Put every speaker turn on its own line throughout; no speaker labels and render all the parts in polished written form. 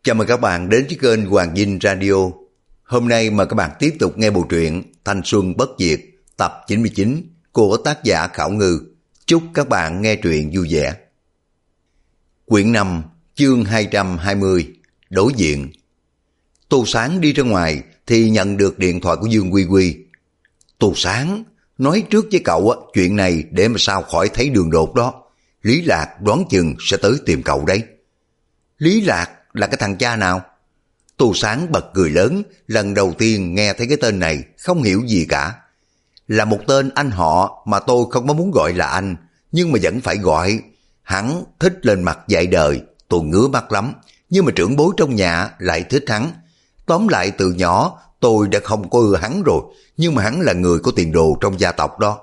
Chào mừng các bạn đến với kênh Hoàng Vinh Radio. Hôm nay mời các bạn tiếp tục nghe bộ truyện Thanh Xuân Bất Diệt tập 99 của tác giả Khảo Ngư. Chúc các bạn nghe truyện vui vẻ. Quyển 5, chương 220, đối diện. Tô Sáng đi ra ngoài thì nhận được điện thoại của Dương Quy Quy. Tô Sáng, nói trước với cậu chuyện này để mà sao khỏi thấy đường đột đó. Lý Lạc đoán chừng sẽ tới tìm cậu đấy. Lý Lạc là cái thằng cha nào? Tô Sáng bật cười lớn, lần đầu tiên nghe thấy cái tên này, không hiểu gì cả. Là một tên anh họ mà tôi không có muốn gọi là anh, nhưng mà vẫn phải gọi. Hắn thích lên mặt dạy đời, tôi ngứa mắt lắm, nhưng mà trưởng bối trong nhà lại thích hắn. Tóm lại từ nhỏ tôi đã không có ưa hắn rồi, nhưng mà hắn là người có tiền đồ trong gia tộc đó.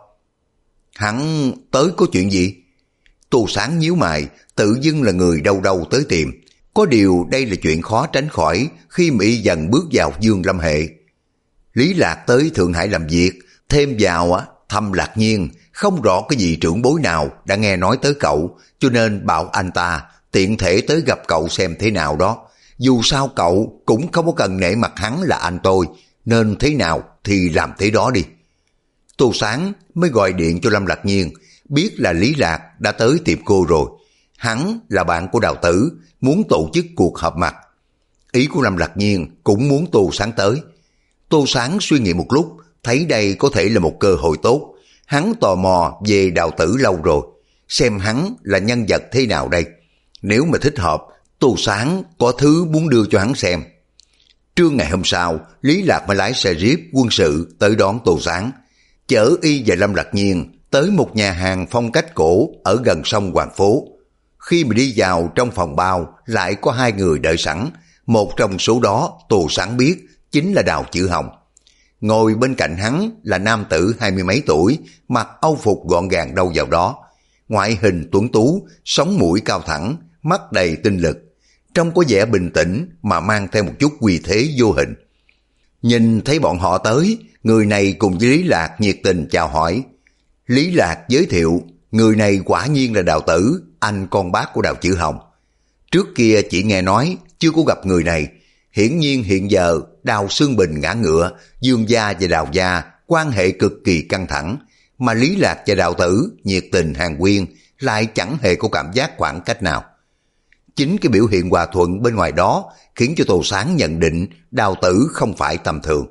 Hắn tới có chuyện gì? Tô Sáng nhíu mày, tự dưng là người đâu đâu tới tìm. Có điều đây là chuyện khó tránh khỏi khi mà y dần bước vào Dương Lâm hệ. Lý Lạc tới Thượng Hải làm việc, thêm vào thăm Lạc Nhiên, không rõ cái gì trưởng bối nào đã nghe nói tới cậu, cho nên bảo anh ta tiện thể tới gặp cậu xem thế nào đó. Dù sao cậu cũng không có cần nể mặt hắn là anh tôi, nên thế nào thì làm thế đó đi. Tô Sáng mới gọi điện cho Lâm Lạc Nhiên, biết là Lý Lạc đã tới tìm cô rồi. Hắn là bạn của Đào Tử, muốn tổ chức cuộc họp mặt. Ý của Lâm Lạc Nhiên cũng muốn Tô Sáng tới. Tô Sáng suy nghĩ một lúc, thấy đây có thể là một cơ hội tốt. Hắn tò mò về Đào Tử lâu rồi, xem hắn là nhân vật thế nào đây. Nếu mà thích hợp, Tô Sáng có thứ muốn đưa cho hắn xem. Trưa ngày hôm sau, Lý Lạc mới lái xe jeep quân sự tới đón Tô Sáng, chở y và Lâm Lạc Nhiên tới một nhà hàng phong cách cổ ở gần sông Hoàng Phố. Khi mà đi vào trong phòng bao, lại có hai người đợi sẵn. Một trong số đó Tô Sáng biết chính là Đào Chữ Hồng. Ngồi bên cạnh hắn là nam tử 20 mấy tuổi, mặc âu phục gọn gàng đâu vào đó. Ngoại hình tuấn tú, sống mũi cao thẳng, mắt đầy tinh lực. Trông có vẻ bình tĩnh mà mang theo một chút uy thế vô hình. Nhìn thấy bọn họ tới, người này cùng với Lý Lạc nhiệt tình chào hỏi. Lý Lạc giới thiệu, người này quả nhiên là Đào Tử, anh con bác của Đào Chữ Hồng. Trước kia chỉ nghe nói, chưa có gặp người này. Hiển nhiên hiện giờ Đào Xương Bình ngã ngựa, Dương gia và Đào gia quan hệ cực kỳ căng thẳng, mà Lý Lạc và Đào Tử nhiệt tình hàn huyên, lại chẳng hề có cảm giác khoảng cách nào. Chính cái biểu hiện hòa thuận bên ngoài đó khiến cho Tô Sáng nhận định Đào Tử không phải tầm thường.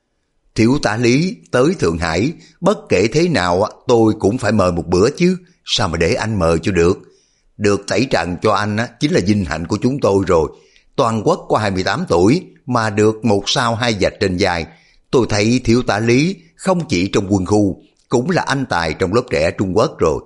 Thiếu tá Lý tới Thượng Hải, bất kể thế nào tôi cũng phải mời một bữa chứ, sao mà để anh mời cho được. Được tẩy trần cho anh chính là vinh hạnh của chúng tôi rồi. Toàn quốc có 28 tuổi mà được một sao hai vạch trên vai. Tôi thấy thiếu tá Lý không chỉ trong quân khu, cũng là anh tài trong lớp trẻ Trung Quốc rồi.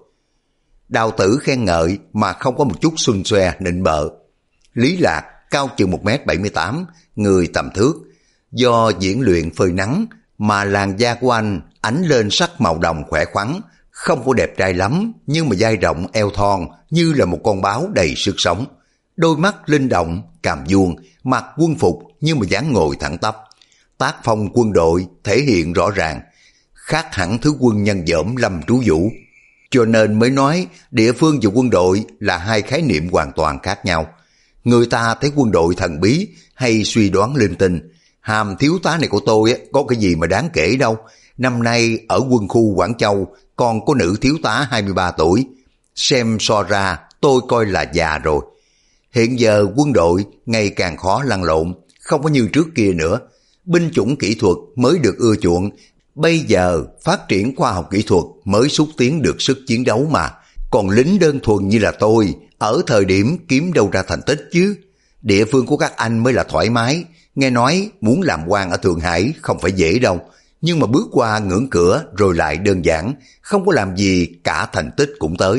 Đào Tử khen ngợi mà không có một chút xuân xoe nịnh bợ. Lý Lạc cao chừng 1m78, người tầm thước. Do diễn luyện phơi nắng mà làn da của anh ánh lên sắc màu đồng khỏe khoắn, không có đẹp trai lắm, nhưng mà vai rộng eo thon như là một con báo đầy sức sống. Đôi mắt linh động, cằm vuông, mặc quân phục nhưng mà dáng ngồi thẳng tắp. Tác phong quân đội thể hiện rõ ràng, khác hẳn thứ quân nhân dởm Lâm Trú Vũ. Cho nên mới nói địa phương và quân đội là hai khái niệm hoàn toàn khác nhau. Người ta thấy quân đội thần bí hay suy đoán linh tinh. Hàm thiếu tá này của tôi có cái gì mà đáng kể đâu. Năm nay ở quân khu Quảng Châu còn có nữ thiếu tá 23 tuổi. Xem so ra tôi coi là già rồi. Hiện giờ quân đội ngày càng khó lăn lộn, không có như trước kia nữa. Binh chủng kỹ thuật mới được ưa chuộng. Bây giờ phát triển khoa học kỹ thuật mới xúc tiến được sức chiến đấu mà. Còn lính đơn thuần như là tôi, ở thời điểm kiếm đâu ra thành tích chứ. Địa phương của các anh mới là thoải mái. Nghe nói muốn làm quan ở Thượng Hải không phải dễ đâu. Nhưng mà bước qua ngưỡng cửa rồi lại đơn giản, không có làm gì cả thành tích cũng tới.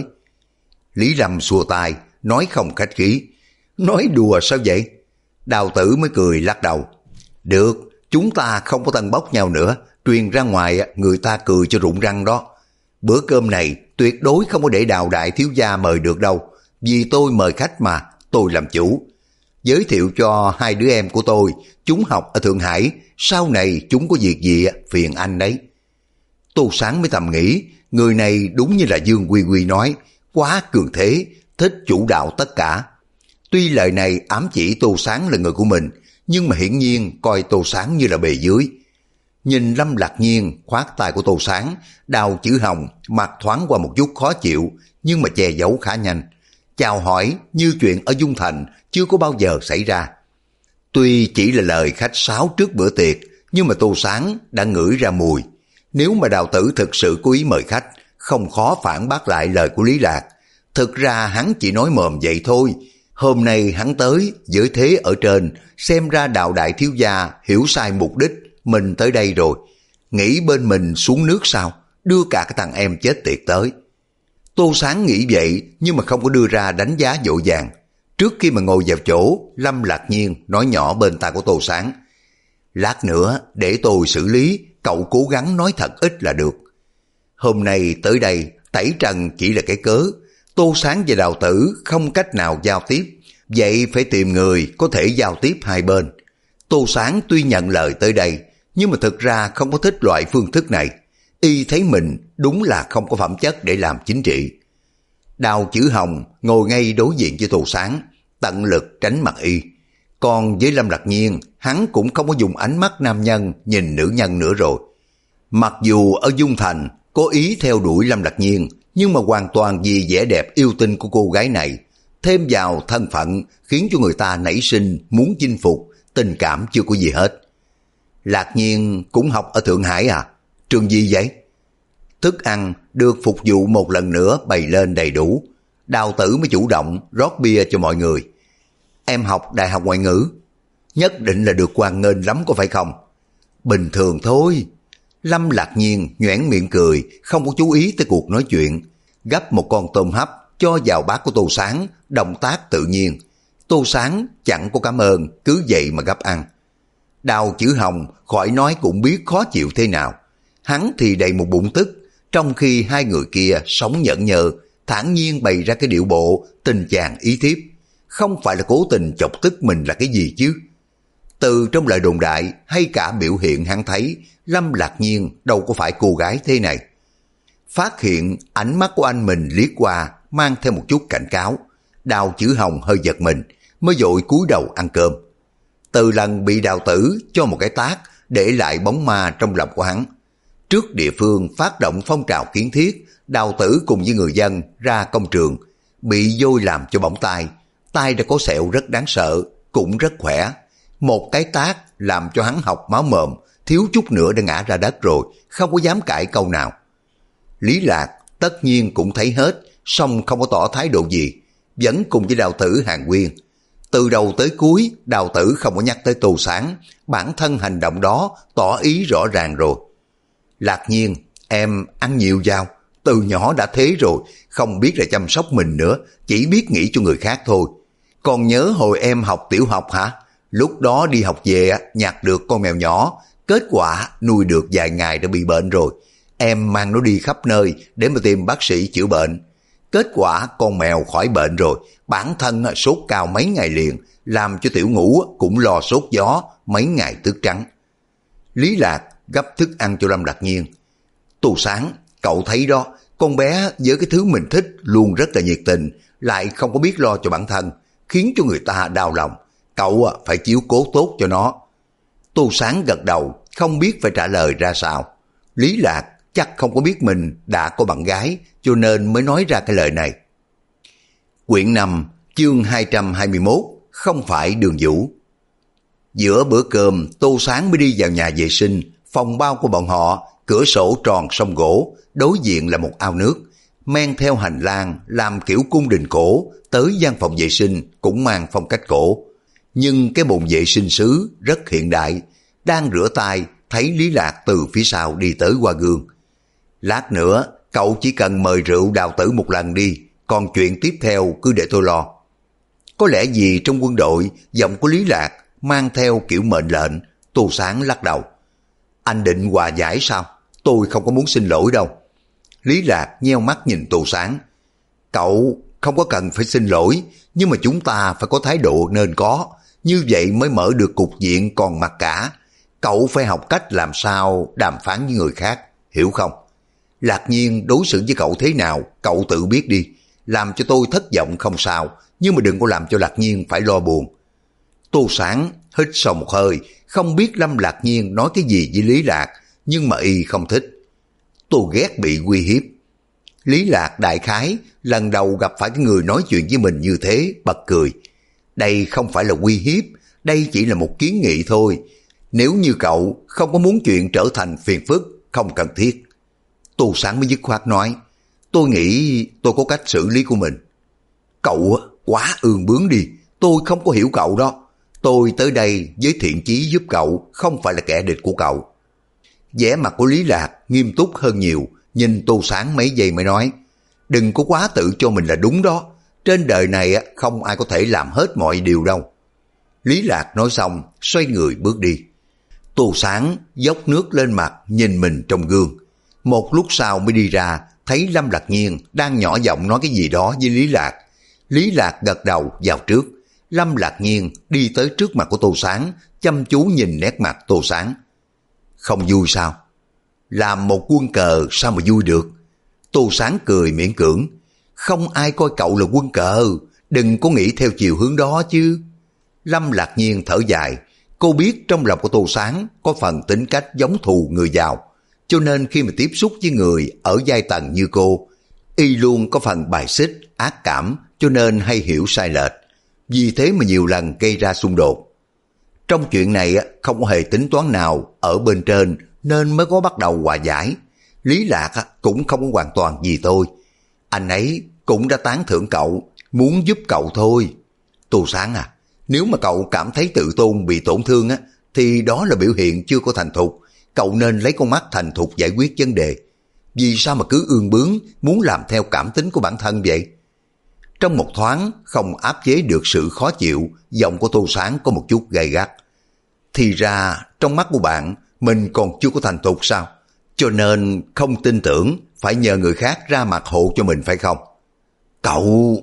Lý Lâm xua tay, nói không khách khí. Nói đùa sao vậy? Đào Tử mới cười lắc đầu. Được, chúng ta không có tân bốc nhau nữa, truyền ra ngoài người ta cười cho rụng răng đó. Bữa cơm này tuyệt đối không có để Đào đại thiếu gia mời được đâu, vì tôi mời khách mà, tôi làm chủ. Giới thiệu cho hai đứa em của tôi, chúng học ở Thượng Hải, sau này chúng có việc gì phiền anh đấy. Tô Sáng mới thầm nghĩ, người này đúng như là Dương Quy Quy nói, quá cường thế, thích chủ đạo tất cả. Tuy lời này ám chỉ Tô Sáng là người của mình, nhưng mà hiển nhiên coi Tô Sáng như là bề dưới. Nhìn Lâm Lạc Nhiên khoát tay của Tô Sáng, Đào Chữ Hồng mặt thoáng qua một chút khó chịu, nhưng mà che giấu khá nhanh. Chào hỏi như chuyện ở Dung Thành chưa có bao giờ xảy ra. Tuy chỉ là lời khách sáo trước bữa tiệc, nhưng mà Tô Sáng đã ngửi ra mùi. Nếu mà Đào Tử thực sự cố ý mời khách, không khó phản bác lại lời của Lý Lạc. Thực ra hắn chỉ nói mồm vậy thôi. Hôm nay hắn tới với thế ở trên, xem ra Đào đại thiếu gia hiểu sai mục đích mình tới đây rồi. Nghĩ bên mình xuống nước sao, đưa cả cái thằng em chết tiệt tới. Tô Sáng nghĩ vậy nhưng mà không có đưa ra đánh giá vội vàng. Trước khi mà ngồi vào chỗ, Lâm Lạc Nhiên nói nhỏ bên tai của Tô Sáng: lát nữa để tôi xử lý, cậu cố gắng nói thật ít là được. Hôm nay tới đây tẩy trần chỉ là cái cớ. Tô Sáng và Đào Tử không cách nào giao tiếp, vậy phải tìm người có thể giao tiếp hai bên. Tô Sáng tuy nhận lời tới đây, nhưng mà thực ra không có thích loại phương thức này. Y thấy mình đúng là không có phẩm chất để làm chính trị. Đào Chữ Hồng ngồi ngay đối diện với Tô Sáng, tận lực tránh mặt Y. Còn với Lâm Lạc Nhiên, hắn cũng không có dùng ánh mắt nam nhân nhìn nữ nhân nữa rồi. Mặc dù ở Dung Thành có ý theo đuổi Lâm Lạc Nhiên, nhưng mà hoàn toàn vì vẻ đẹp yêu tinh của cô gái này, thêm vào thân phận khiến cho người ta nảy sinh muốn chinh phục, tình cảm chưa có gì hết. Lạc Nhiên cũng học ở Thượng Hải à? Trường gì vậy? Thức ăn được phục vụ một lần nữa bày lên đầy đủ. Đào Tử mới chủ động rót bia cho mọi người. Em học Đại học Ngoại ngữ. Nhất định là được hoan nghênh lắm có phải không? Bình thường thôi. Lâm Lạc Nhiên nhoẻn miệng cười, không có chú ý tới cuộc nói chuyện. Gắp một con tôm hấp cho vào bát của Tô Sáng, động tác tự nhiên. Tô Sáng chẳng có cảm ơn, cứ vậy mà gắp ăn. Đào Chữ Hồng khỏi nói cũng biết khó chịu thế nào. Hắn thì đầy một bụng tức, trong khi hai người kia sống nhẫn nhơ, thản nhiên bày ra cái điệu bộ tình chàng ý thiếp. Không phải là cố tình chọc tức mình là cái gì chứ? Từ trong lời đồn đại hay cả biểu hiện hắn thấy, Lâm Lạc Nhiên đâu có phải cô gái thế này. Phát hiện ánh mắt của anh mình liếc qua mang theo một chút cảnh cáo, Đào Chữ Hồng hơi giật mình, mới vội cúi đầu ăn cơm. Từ lần bị Đào Tử cho một cái tát, để lại bóng ma trong lòng của hắn. Trước địa phương phát động phong trào kiến thiết, Đào Tử cùng với người dân ra công trường, bị vôi làm cho bỏng tay. Tay đã có sẹo rất đáng sợ, cũng rất khỏe. Một cái tát làm cho hắn học máu mồm, thiếu chút nữa đã ngã ra đất rồi, không có dám cãi câu nào. Lý Lạc tất nhiên cũng thấy hết, song không có tỏ thái độ gì, vẫn cùng với Đào Tử hàn huyên. Từ đầu tới cuối, Đào Tử không có nhắc tới Tô Sáng, bản thân hành động đó tỏ ý rõ ràng rồi. Lạc Nhiên, em ăn nhiều vào, từ nhỏ đã thế rồi, không biết là chăm sóc mình nữa, chỉ biết nghĩ cho người khác thôi. Còn nhớ hồi em học tiểu học hả? Lúc đó đi học về nhặt được con mèo nhỏ, kết quả nuôi được vài ngày đã bị bệnh rồi. Em mang nó đi khắp nơi để mà tìm bác sĩ chữa bệnh. Kết quả con mèo khỏi bệnh rồi, bản thân sốt cao mấy ngày liền, làm cho Tiểu Ngũ cũng lo sốt gió mấy ngày tức trắng. Lý Lạc gấp thức ăn cho Lâm Lạc Nhiên. Tô Sáng, cậu thấy đó, con bé với cái thứ mình thích luôn rất là nhiệt tình, lại không có biết lo cho bản thân, khiến cho người ta đau lòng. Cậu phải chiếu cố tốt cho nó. Tô Sáng gật đầu, không biết phải trả lời ra sao. Lý Lạc chắc không có biết mình đã có bạn gái, cho nên mới nói ra cái lời này. Quyển 5, chương 221, không phải Đường Vũ. Giữa bữa cơm, Tô Sáng mới đi vào nhà vệ sinh. Phòng bao của bọn họ, cửa sổ tròn song gỗ, đối diện là một ao nước. Men theo hành lang làm kiểu cung đình cổ, tới gian phòng vệ sinh cũng mang phong cách cổ. Nhưng cái bồn vệ sinh sứ rất hiện đại. Đang rửa tay, thấy Lý Lạc từ phía sau đi tới qua gương. Lát nữa, cậu chỉ cần mời rượu Đào Tử một lần đi, còn chuyện tiếp theo cứ để tôi lo. Có lẽ gì trong quân đội, giọng của Lý Lạc mang theo kiểu mệnh lệnh. Tô Sáng lắc đầu. Anh định hòa giải sao? Tôi không có muốn xin lỗi đâu. Lý Lạc nheo mắt nhìn Tô Sáng. Cậu không có cần phải xin lỗi, nhưng mà chúng ta phải có thái độ nên có, như vậy mới mở được cục diện còn mặc cả. Cậu phải học cách làm sao đàm phán với người khác, hiểu không? Lạc Nhiên đối xử với cậu thế nào, cậu tự biết đi. Làm cho tôi thất vọng không sao, nhưng mà đừng có làm cho Lạc Nhiên phải lo buồn. Tô Sáng hít sâu một hơi, không biết Lâm Lạc Nhiên nói cái gì với Lý Lạc, nhưng mà y không thích. Tôi ghét bị uy hiếp. Lý Lạc đại khái lần đầu gặp phải cái người nói chuyện với mình như thế, bật cười. Đây không phải là uy hiếp, đây chỉ là một kiến nghị thôi. Nếu như cậu không có muốn chuyện trở thành phiền phức, không cần thiết. Tô Sáng mới dứt khoát nói, tôi nghĩ tôi có cách xử lý của mình. Cậu quá ương bướng đi, tôi không có hiểu cậu đó. Tôi tới đây với thiện chí giúp cậu, không phải là kẻ địch của cậu. Vẻ mặt của Lý Lạc nghiêm túc hơn nhiều, nhìn Tô Sáng mấy giây mới nói, đừng có quá tự cho mình là đúng đó. Trên đời này không ai có thể làm hết mọi điều đâu. Lý Lạc nói xong, xoay người bước đi. Tô Sáng dốc nước lên mặt nhìn mình trong gương. Một lúc sau mới đi ra, thấy Lâm Lạc Nhiên đang nhỏ giọng nói cái gì đó với Lý Lạc. Lý Lạc gật đầu vào trước. Lâm Lạc Nhiên đi tới trước mặt của Tô Sáng, chăm chú nhìn nét mặt Tô Sáng. Không vui sao? Làm một quân cờ sao mà vui được? Tô Sáng cười miễn cưỡng. Không ai coi cậu là quân cờ, đừng có nghĩ theo chiều hướng đó chứ. Lâm Lạc Nhiên thở dài. Cô biết trong lòng của Tô Sáng có phần tính cách giống thù người giàu, cho nên khi mà tiếp xúc với người ở giai tầng như cô, y luôn có phần bài xích, ác cảm, cho nên hay hiểu sai lệch. Vì thế mà nhiều lần gây ra xung đột. Trong chuyện này không có hề tính toán nào ở bên trên nên mới có bắt đầu hòa giải. Lý Lạc cũng không có hoàn toàn vì tôi. Anh ấy cũng đã tán thưởng cậu, muốn giúp cậu thôi. Tô Sáng à, nếu mà cậu cảm thấy tự tôn bị tổn thương thì đó là biểu hiện chưa có thành thục. Cậu nên lấy con mắt thành thục giải quyết vấn đề. Vì sao mà cứ ương bướng muốn làm theo cảm tính của bản thân vậy? Trong một thoáng không áp chế được sự khó chịu, giọng của Tô Sáng có một chút gay gắt. Thì ra trong mắt của bạn mình còn chưa có thành thục sao? Cho nên không tin tưởng, phải nhờ người khác ra mặt hộ cho mình phải không? Cậu...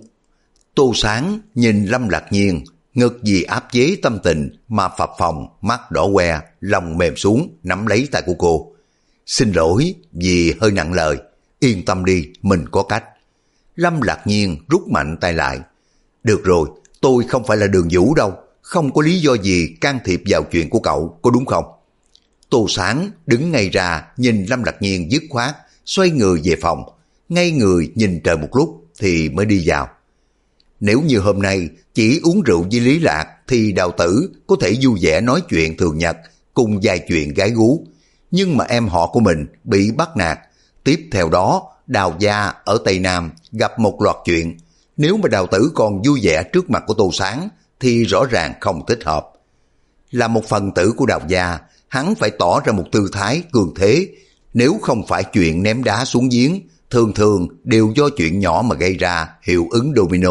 Tô Sáng nhìn Lâm Lạc Nhiên, ngực vì áp chế tâm tình mà phập phồng, mắt đỏ que, lòng mềm xuống, nắm lấy tay của cô. Xin lỗi vì hơi nặng lời, yên tâm đi, mình có cách. Lâm Lạc Nhiên rút mạnh tay lại. Được rồi, tôi không phải là Đường Vũ đâu, không có lý do gì can thiệp vào chuyện của cậu, có đúng không? Tô Sáng đứng ngay ra nhìn Lâm Lạc Nhiên dứt khoát, xoay người về phòng, ngay người nhìn trời một lúc thì mới đi vào. Nếu như hôm nay chỉ uống rượu với Lý Lạc thì Đào Tử có thể vui vẻ nói chuyện thường nhật cùng vài chuyện gái gú. Nhưng mà em họ của mình bị bắt nạt. Tiếp theo đó Đào gia ở Tây Nam gặp một loạt chuyện. Nếu mà Đào Tử còn vui vẻ trước mặt của Tô Sáng thì rõ ràng không thích hợp. Là một phần tử của Đào gia, hắn phải tỏ ra một tư thái cường thế. Nếu không phải chuyện ném đá xuống giếng, thường thường đều do chuyện nhỏ mà gây ra hiệu ứng domino.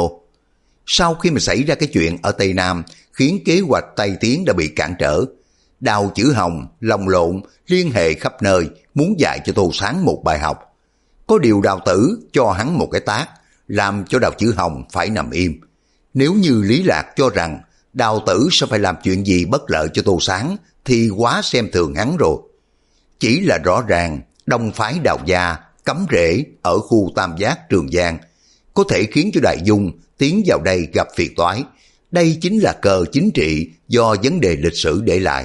Sau khi mà xảy ra cái chuyện ở Tây Nam khiến kế hoạch Tây Tiến đã bị cản trở, Đào Chữ Hồng lồng lộn liên hệ khắp nơi muốn dạy cho Tô Sáng một bài học. Có điều Đào Tử cho hắn một cái tát làm cho Đào Chữ Hồng phải nằm im. Nếu như Lý Lạc cho rằng Đào Tử sẽ phải làm chuyện gì bất lợi cho Tô Sáng thì quá xem thường hắn rồi. Chỉ là rõ ràng đông phái Đào gia cắm rễ ở khu Tam Giác Trường Giang có thể khiến cho Đại Dung tiến vào đây gặp phiền toái. Đây chính là cờ chính trị do vấn đề lịch sử để lại.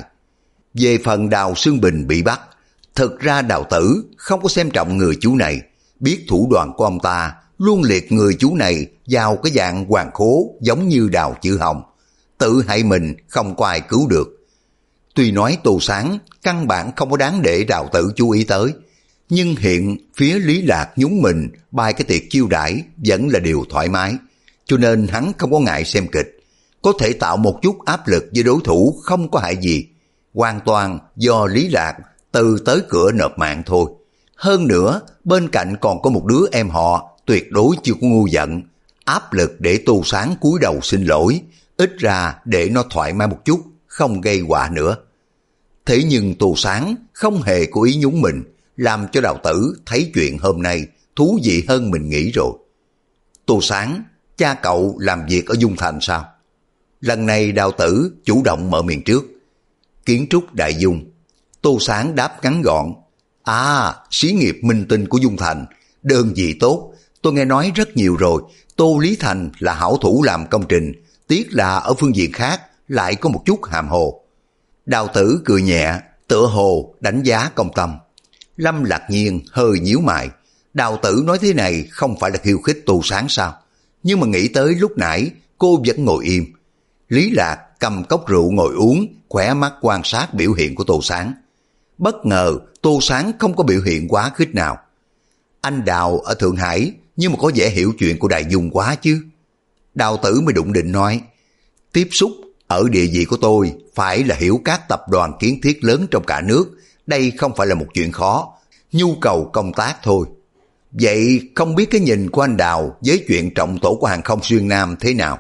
Về phần Đào Xương Bình bị bắt, thực ra Đào Tử không có xem trọng người chú này, biết thủ đoạn của ông ta luôn liệt người chú này vào cái dạng hoàng khố giống như Đào Chữ Hồng. Tự hại mình không có ai cứu được. Tuy nói Tô Sáng căn bản không có đáng để Đào Tử chú ý tới, nhưng hiện phía Lý Lạc nhúng mình bài cái tiệc chiêu đãi vẫn là điều thoải mái, cho nên hắn không có ngại xem kịch, có thể tạo một chút áp lực với đối thủ không có hại gì, hoàn toàn do Lý Lạc từ tới cửa nộp mạng thôi. Hơn nữa bên cạnh còn có một đứa em họ tuyệt đối chưa có ngu giận, áp lực để Tô Sáng cúi đầu xin lỗi, ít ra để nó thoải mái một chút, không gây họa nữa. Thế nhưng Tô Sáng không hề có ý nhúng mình, làm cho Đào Tử thấy chuyện hôm nay thú vị hơn mình nghĩ rồi. Tô Sáng, cha cậu làm việc ở Dung Thành sao? Lần này Đào Tử chủ động mở miệng trước. Kiến trúc Đại Dung. Tô Sáng đáp ngắn gọn. À, xí nghiệp minh tinh của Dung Thành, đơn vị tốt, tôi nghe nói rất nhiều rồi, Tô Lý Thành là hảo thủ làm công trình, tiếc là ở phương diện khác lại có một chút hàm hồ. Đào Tử cười nhẹ, tựa hồ đánh giá công tâm. Lâm Lạc Nhiên hơi nhíu mày. Đào Tử nói thế này không phải là khiêu khích Tô Sáng sao? Nhưng mà nghĩ tới lúc nãy cô vẫn ngồi im. Lý Lạc cầm cốc rượu ngồi uống, khỏe mắt quan sát biểu hiện của Tô Sáng. Bất ngờ Tô Sáng không có biểu hiện quá khích nào. Anh Đào ở Thượng Hải nhưng mà có vẻ hiểu chuyện của Đại Dung quá chứ. Đào Tử mới đụng định nói, tiếp xúc ở địa vị của tôi phải là hiểu các tập đoàn kiến thiết lớn trong cả nước, đây không phải là một chuyện khó, nhu cầu công tác thôi. Vậy không biết cái nhìn của anh Đào với chuyện trọng tổ của hàng không xuyên Nam thế nào?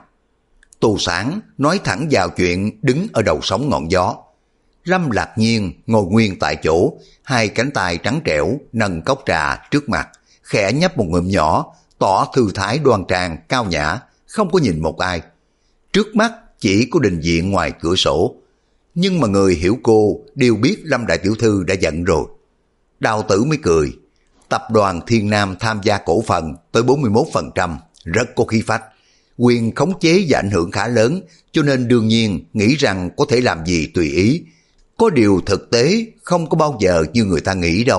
Tô Sáng nói thẳng vào chuyện đứng ở đầu sóng ngọn gió. Lâm Lạc Nhiên ngồi nguyên tại chỗ, hai cánh tay trắng trẻo nâng cốc trà trước mặt, khẽ nhấp một ngụm nhỏ, tỏ thư thái đoan trang cao nhã, không có nhìn một ai. Trước mắt chỉ có đình viện ngoài cửa sổ. Nhưng mà người hiểu cô đều biết Lâm đại tiểu thư đã giận rồi. Đào Tử mới cười. Tập đoàn Thiên Nam tham gia cổ phần tới 41%, rất có khí phách. Quyền khống chế và ảnh hưởng khá lớn, cho nên đương nhiên nghĩ rằng có thể làm gì tùy ý. Có điều thực tế không có bao giờ như người ta nghĩ đâu.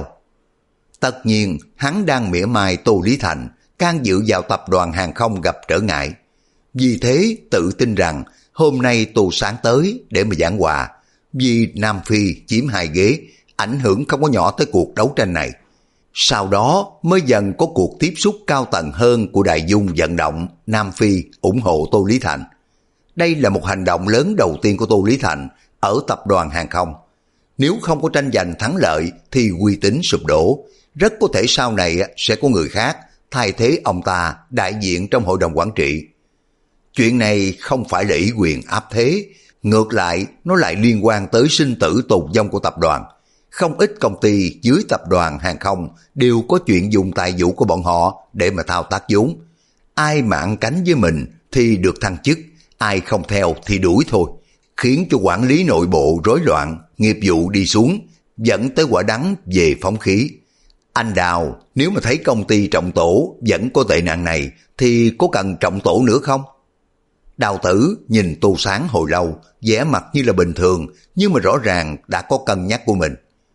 Tất nhiên hắn đang mỉa mai Tô Lý Thành, can dự vào tập đoàn hàng không gặp trở ngại. Vì thế tự tin rằng hôm nay Tô Sáng tới để mà giảng hòa, vì Nam Phi chiếm 2 ghế, ảnh hưởng không có nhỏ tới cuộc đấu tranh này. Sau đó mới dần có cuộc tiếp xúc cao tầng hơn của Đại Dung vận động Nam Phi ủng hộ Tô Lý Thành. Đây là một hành động lớn đầu tiên của Tô Lý Thành ở tập đoàn hàng không. Nếu không có tranh giành thắng lợi thì uy tín sụp đổ, rất có thể sau này sẽ có người khác thay thế ông ta đại diện trong hội đồng quản trị. Chuyện này không phải là ủy quyền áp thế, ngược lại nó lại liên quan tới sinh tử tồn vong của tập đoàn. Không ít công ty dưới tập đoàn hàng không đều có chuyện dùng tài vụ của bọn họ để mà thao tác vốn. Ai mà ăn cánh với mình thì được thăng chức, ai không theo thì đuổi thôi, khiến cho quản lý nội bộ rối loạn, nghiệp vụ đi xuống, dẫn tới quả đắng về phóng khí. Anh Đào, nếu mà thấy công ty trọng tổ vẫn có tệ nạn này thì có cần trọng tổ nữa không? Đào Tử nhìn Tô Sáng hồi lâu, vẻ mặt như là bình thường, nhưng mà rõ ràng đã có cân nhắc của mình.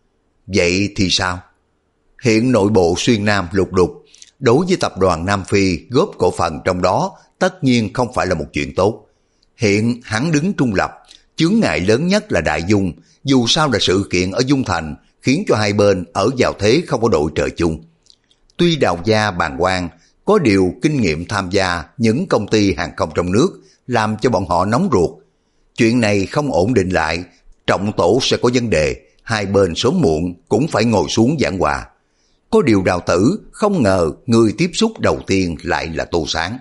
Vậy thì sao? Hiện nội bộ xuyên Nam lục đục, đối với tập đoàn Nam Phi góp cổ phần trong đó tất nhiên không phải là một chuyện tốt. Hiện hắn đứng trung lập, chướng ngại lớn nhất là Đại Dung, dù sao là sự kiện ở Dung Thành khiến cho hai bên ở vào thế không có đội trời chung. Tuy Đào gia bàng quan, có điều kinh nghiệm tham gia những công ty hàng không trong nước làm cho bọn họ nóng ruột. Chuyện này không ổn định lại, trọng tổ sẽ có vấn đề, hai bên sớm muộn cũng phải ngồi xuống giảng hòa. Có điều Đào Tử không ngờ người tiếp xúc đầu tiên lại là Tô Sáng.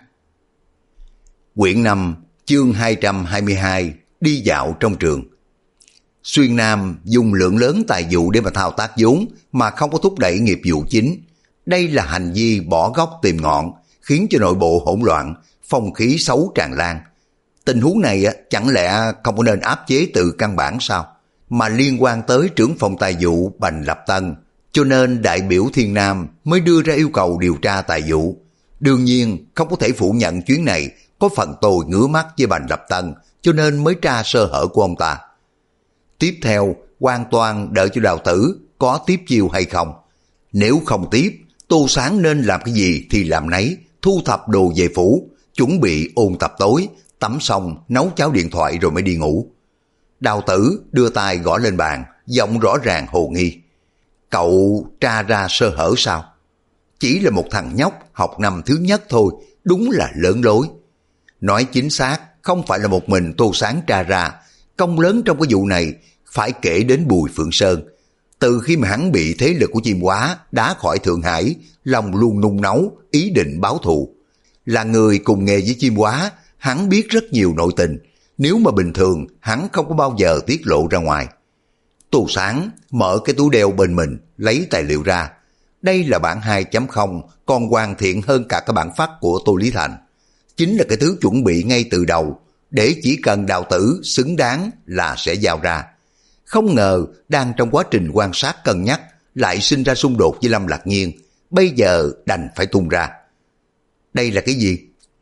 Quyển 5, chương 222, đi dạo trong trường. Xuyên Nam dùng lượng lớn tài vụ để mà thao tác vốn mà không có thúc đẩy nghiệp vụ chính. Đây là hành vi bỏ gốc tìm ngọn, khiến cho nội bộ hỗn loạn, phong khí xấu tràn lan. Tình huống này chẳng lẽ không có nên áp chế từ căn bản sao? Mà liên quan tới trưởng phòng tài vụ Bành Lập Tân, cho nên đại biểu Thiên Nam mới đưa ra yêu cầu điều tra tài vụ. Đương nhiên không có thể phủ nhận chuyến này có phần tôi ngứa mắt với Bành Lập Tân, cho nên mới tra sơ hở của ông ta. Tiếp theo hoàn toàn đợi cho Đào Tử có tiếp chiêu hay không. Nếu không tiếp, Tô Sáng nên làm cái gì thì làm nấy, thu thập đồ về phủ, chuẩn bị ôn tập tối, tắm xong nấu cháo điện thoại rồi mới đi ngủ. Đào Tử đưa tay gõ lên bàn, giọng rõ ràng hồ nghi. Cậu tra ra sơ hở sao? Chỉ là một thằng nhóc học năm thứ nhất thôi, đúng là lớn lối. Nói chính xác, không phải là một mình Tô Sáng tra ra, công lớn trong cái vụ này phải kể đến Bùi Phượng Sơn. Từ khi mà hắn bị thế lực của Chiêm Hóa đá khỏi Thượng Hải, lòng luôn nung nấu, ý định báo thù. Là người cùng nghề với Chiêm Hóa, hắn biết rất nhiều nội tình, nếu mà bình thường hắn không có bao giờ tiết lộ ra ngoài. Tô Sáng mở cái túi đeo bên mình, lấy tài liệu ra. Đây là bản 2.0, còn hoàn thiện hơn cả cái bản phát của Tô Lý Thành. Chính là cái thứ chuẩn bị ngay từ đầu, để chỉ cần Đào Tử xứng đáng là sẽ giao ra. Không ngờ đang trong quá trình quan sát cân nhắc lại sinh ra xung đột với Lâm Lạc Nhiên, bây giờ đành phải tung ra. Đây là cái gì?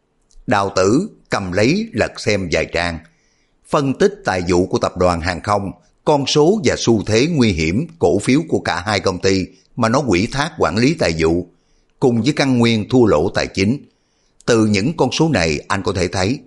Đào Tử cầm lấy lật xem vài trang. Phân tích tài vụ của tập đoàn hàng không, con số và xu thế nguy hiểm cổ phiếu của cả hai công ty mà nó ủy thác quản lý tài vụ, cùng với căn nguyên thua lỗ tài chính. Từ những con số này anh có thể thấy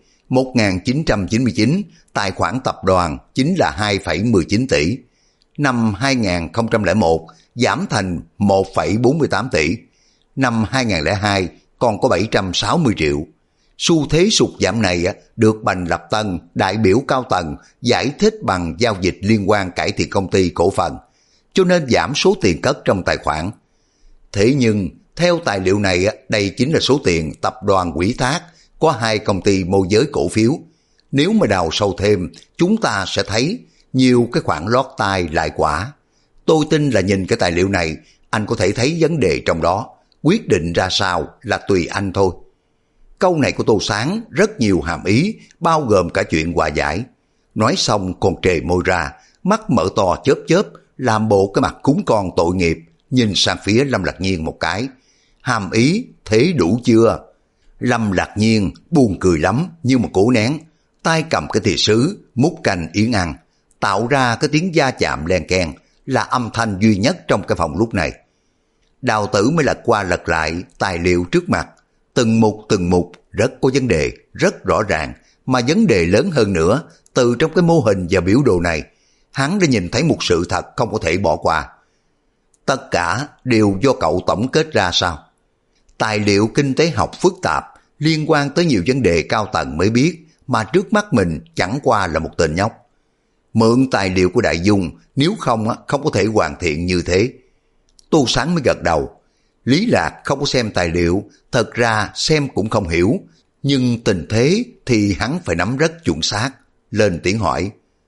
1999 tài khoản tập đoàn chính là 2,19 tỷ. Năm 2001 giảm thành 1,48 tỷ. Năm 2002 còn có 760 triệu. Xu thế sụt giảm này được Bành Lập Tân, đại biểu cao tầng, giải thích bằng giao dịch liên quan cải thiện công ty cổ phần, cho nên giảm số tiền cất trong tài khoản. Thế nhưng, theo tài liệu này, đây chính là số tiền tập đoàn ủy thác có hai công ty môi giới cổ phiếu. Nếu mà đào sâu thêm, chúng ta sẽ thấy nhiều cái khoản lót tai lại quả. Tôi tin là nhìn cái tài liệu này, anh có thể thấy vấn đề trong đó. Quyết định ra sao là tùy anh thôi. Câu này của Tô Sáng rất nhiều hàm ý, bao gồm cả chuyện hòa giải. Nói xong còn trề môi ra, mắt mở to chớp chớp, làm bộ cái mặt cúng con tội nghiệp, nhìn sang phía Lâm Lạc Nhiên một cái. Hàm ý thế đủ chưa? Lâm Lạc Nhiên buồn cười lắm nhưng mà cố nén, tay cầm cái thìa sứ múc canh yến ăn, tạo ra cái tiếng va chạm len keng, là âm thanh duy nhất trong cái phòng lúc này. Đào Tử mới lật qua lật lại tài liệu trước mặt, từng mục rất có vấn đề, rất rõ ràng, mà vấn đề lớn hơn nữa, từ trong cái mô hình và biểu đồ này, hắn đã nhìn thấy một sự thật không có thể bỏ qua. Tất cả đều do cậu tổng kết ra sao? Tài liệu kinh tế học phức tạp, liên quan tới nhiều vấn đề cao tầng mới biết, mà trước mắt mình chẳng qua là một tên nhóc. Mượn tài liệu của Đại Dung, nếu không có thể hoàn thiện như thế. Tô Sáng mới gật đầu. Lý Lạc không có xem tài liệu, thật ra xem cũng không hiểu, nhưng tình thế thì hắn phải nắm rất chuẩn xác. Lên tiếng hỏi,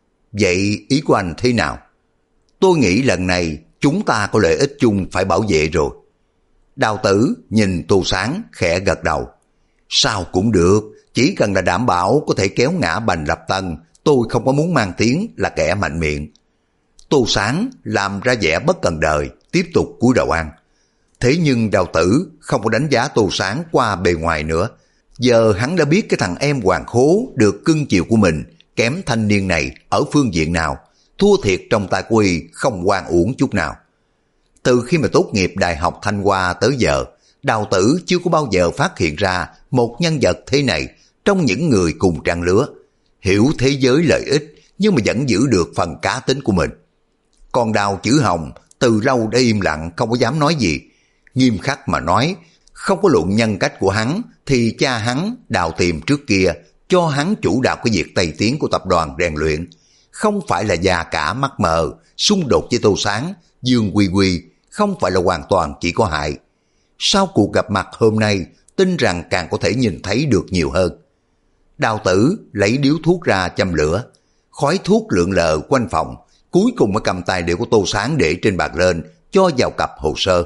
vậy ý của anh thế nào? Tôi nghĩ lần này chúng ta có lợi ích chung phải bảo vệ rồi. Đào Tử nhìn Tô Sáng khẽ gật đầu. Sao cũng được, chỉ cần là đảm bảo có thể kéo ngã Bành Lập Tân, tôi không có muốn mang tiếng là kẻ mạnh miệng. Tô Sáng làm ra vẻ bất cần đời, tiếp tục cúi đầu ăn. Thế nhưng Đào Tử không có đánh giá Tô Sáng qua bề ngoài nữa. Giờ hắn đã biết cái thằng em Hoàng Khố được cưng chiều của mình, kém thanh niên này ở phương diện nào, thua thiệt trong tay của y không oan uổng chút nào. Từ khi mà tốt nghiệp Đại học Thanh Hoa tới giờ, Đào Tử chưa có bao giờ phát hiện ra một nhân vật thế này trong những người cùng trang lứa, hiểu thế giới lợi ích nhưng mà vẫn giữ được phần cá tính của mình. Còn Đào Chữ Hồng từ lâu đã im lặng, không có dám nói gì. Nghiêm khắc mà nói, không có luận nhân cách của hắn thì cha hắn Đào Tiềm trước kia cho hắn chủ đạo cái việc Tây Tiến của tập đoàn rèn luyện, không phải là già cả mắt mờ, xung đột với Tô Sáng, Dương Quy Quy, không phải là hoàn toàn chỉ có hại. Sau cuộc gặp mặt hôm nay, tin rằng càng có thể nhìn thấy được nhiều hơn. Đào Tử lấy điếu thuốc ra châm lửa, khói thuốc lượn lờ quanh phòng, cuối cùng mới cầm tài liệu của Tô Sáng để trên bàn lên, cho vào cặp hồ sơ.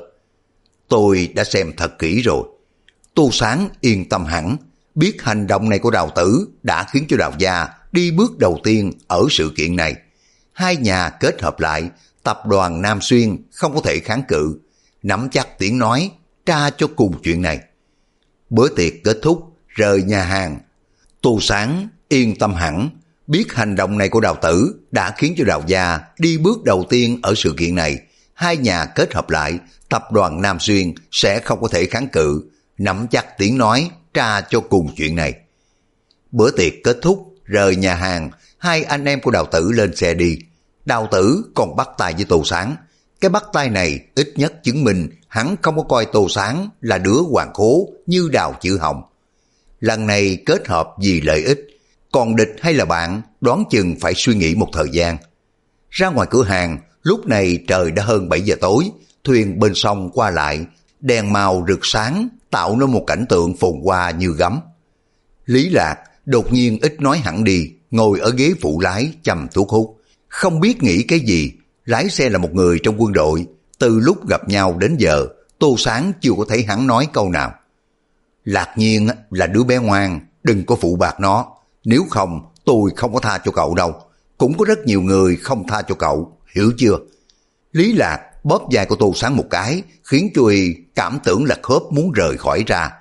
Tôi đã xem thật kỹ rồi. Tô Sáng yên tâm hẳn, biết hành động này của Đào Tử đã khiến cho Đào gia đi bước đầu tiên ở sự kiện này. Hai nhà kết hợp lại, tập đoàn Nam Xuyên không có thể kháng cự, nắm chắc tiếng nói, tra cho cùng chuyện này. Bữa tiệc kết thúc, rời nhà hàng. Tô Sáng yên tâm hẳn, biết hành động này của Đào Tử đã khiến cho Đào gia đi bước đầu tiên ở sự kiện này. Hai nhà kết hợp lại, tập đoàn Nam Xuyên sẽ không có thể kháng cự, nắm chắc tiếng nói, tra cho cùng chuyện này. Bữa tiệc kết thúc, rời nhà hàng, hai anh em của Đào Tử lên xe đi. Đào Tử còn bắt tay với Tô Sáng. Cái bắt tay này ít nhất chứng minh hắn không có coi Tô Sáng là đứa Hoàng Khố như Đào Chữ Hồng. Lần này kết hợp vì lợi ích, còn địch hay là bạn đoán chừng phải suy nghĩ một thời gian. Ra ngoài cửa hàng, lúc này trời đã hơn 7 giờ tối, thuyền bên sông qua lại, đèn màu rực sáng tạo nên một cảnh tượng phồn hoa như gấm. Lý Lạc đột nhiên ít nói hẳn đi, ngồi ở ghế phụ lái châm thuốc hút. Không biết nghĩ cái gì, lái xe là một người trong quân đội, từ lúc gặp nhau đến giờ, Tô Sáng chưa có thấy hắn nói câu nào. Lạc Nhiên là đứa bé ngoan, đừng có phụ bạc nó, nếu không tôi không có tha cho cậu đâu. Cũng có rất nhiều người không tha cho cậu, hiểu chưa? Lý Lạc bóp vai của Tô Sáng một cái, khiến cho y cảm tưởng là khớp muốn rời khỏi ra.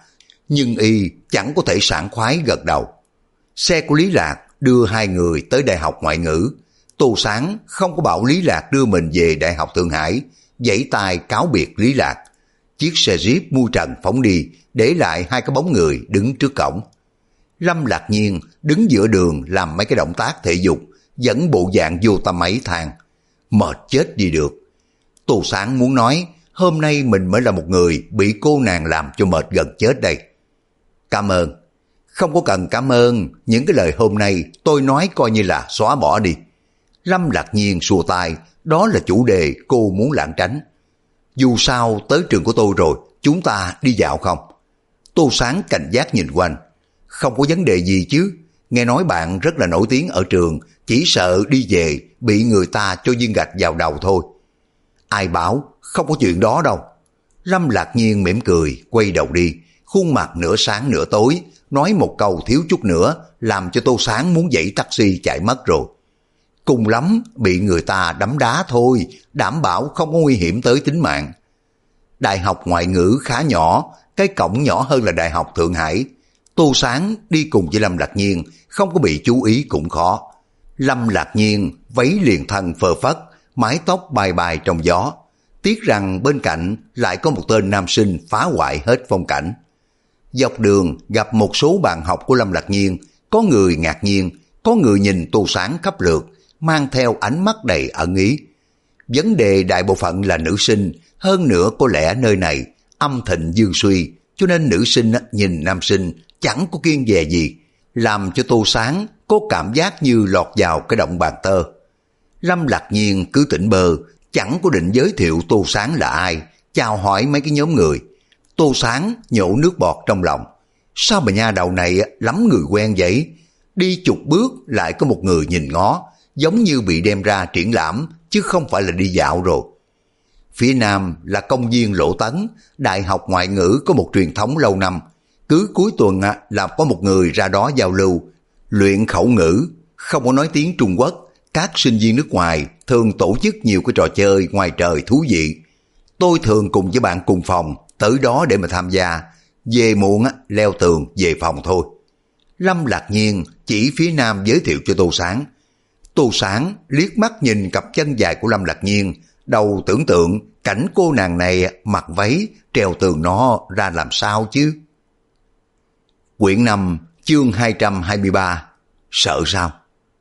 nhưng y chẳng có thể sảng khoái gật đầu. Xe của Lý Lạc đưa hai người tới Đại học Ngoại ngữ. Tô Sáng không có bảo Lý Lạc đưa mình về Đại học Thượng Hải, giãy tay cáo biệt Lý Lạc. Chiếc xe Jeep mui trần phóng đi, để lại hai cái bóng người đứng trước cổng. Lâm Lạc Nhiên đứng giữa đường làm mấy cái động tác thể dục, dẫn bộ dạng vô tâm ấy than: mệt chết đi được. Tô Sáng muốn nói, hôm nay mình mới là một người bị cô nàng làm cho mệt gần chết đây. Cảm ơn. Không có cần cảm ơn, những cái lời hôm nay tôi nói coi như là xóa bỏ đi. Lâm Lạc Nhiên xua tay, đó là chủ đề cô muốn lảng tránh. Dù sao tới trường của tôi rồi, chúng ta đi dạo không? Tô Sáng cảnh giác nhìn quanh. Không có vấn đề gì chứ, nghe nói bạn rất là nổi tiếng ở trường, chỉ sợ đi về bị người ta cho viên gạch vào đầu thôi. Ai bảo, không có chuyện đó đâu. Lâm Lạc Nhiên mỉm cười, quay đầu đi, khuôn mặt nửa sáng nửa tối, nói một câu thiếu chút nữa, làm cho Tô Sáng muốn dãy taxi chạy mất rồi. Cùng lắm bị người ta đấm đá thôi, đảm bảo không có nguy hiểm tới tính mạng. Đại học Ngoại ngữ khá nhỏ, cái cổng nhỏ hơn là Đại học Thượng Hải. Tô Sáng đi cùng với Lâm Lạc Nhiên, không có bị chú ý cũng khó. Lâm Lạc Nhiên váy liền thân phơ phất, mái tóc bay bay trong gió. Tiếc rằng bên cạnh lại có một tên nam sinh phá hoại hết phong cảnh. Dọc đường gặp một số bạn học của Lâm Lạc Nhiên, có người ngạc nhiên, có người nhìn Tô Sáng khắp lượt, mang theo ánh mắt đầy ẩn ý. Vấn đề đại bộ phận là nữ sinh, hơn nữa có lẽ nơi này âm thịnh dương suy, cho nên nữ sinh nhìn nam sinh chẳng có kiêng dè gì, làm cho Tô Sáng có cảm giác như lọt vào cái động bàn tơ. Lâm Lạc Nhiên cứ tỉnh bơ, chẳng có định giới thiệu Tô Sáng là ai, chào hỏi mấy cái nhóm người. Tô Sáng nhổ nước bọt trong lòng. Sao mà nha đầu này lắm người quen vậy? Đi chục bước lại có một người nhìn ngó, giống như bị đem ra triển lãm, chứ không phải là đi dạo rồi. Phía nam là công viên Lỗ Tấn, Đại học Ngoại ngữ có một truyền thống lâu năm. Cứ cuối tuần là có một người ra đó giao lưu, luyện khẩu ngữ, không có nói tiếng Trung Quốc. Các sinh viên nước ngoài thường tổ chức nhiều cái trò chơi ngoài trời thú vị. Tôi thường cùng với bạn cùng phòng tới đó để mà tham gia, về muộn leo tường về phòng thôi. Lâm Lạc Nhiên chỉ phía nam giới thiệu cho Tô Sáng. Tô Sáng liếc mắt nhìn cặp chân dài của Lâm Lạc Nhiên, đầu tưởng tượng cảnh cô nàng này mặc váy trèo tường nó ra làm sao chứ. Quyển 5 chương 223. Sợ sao?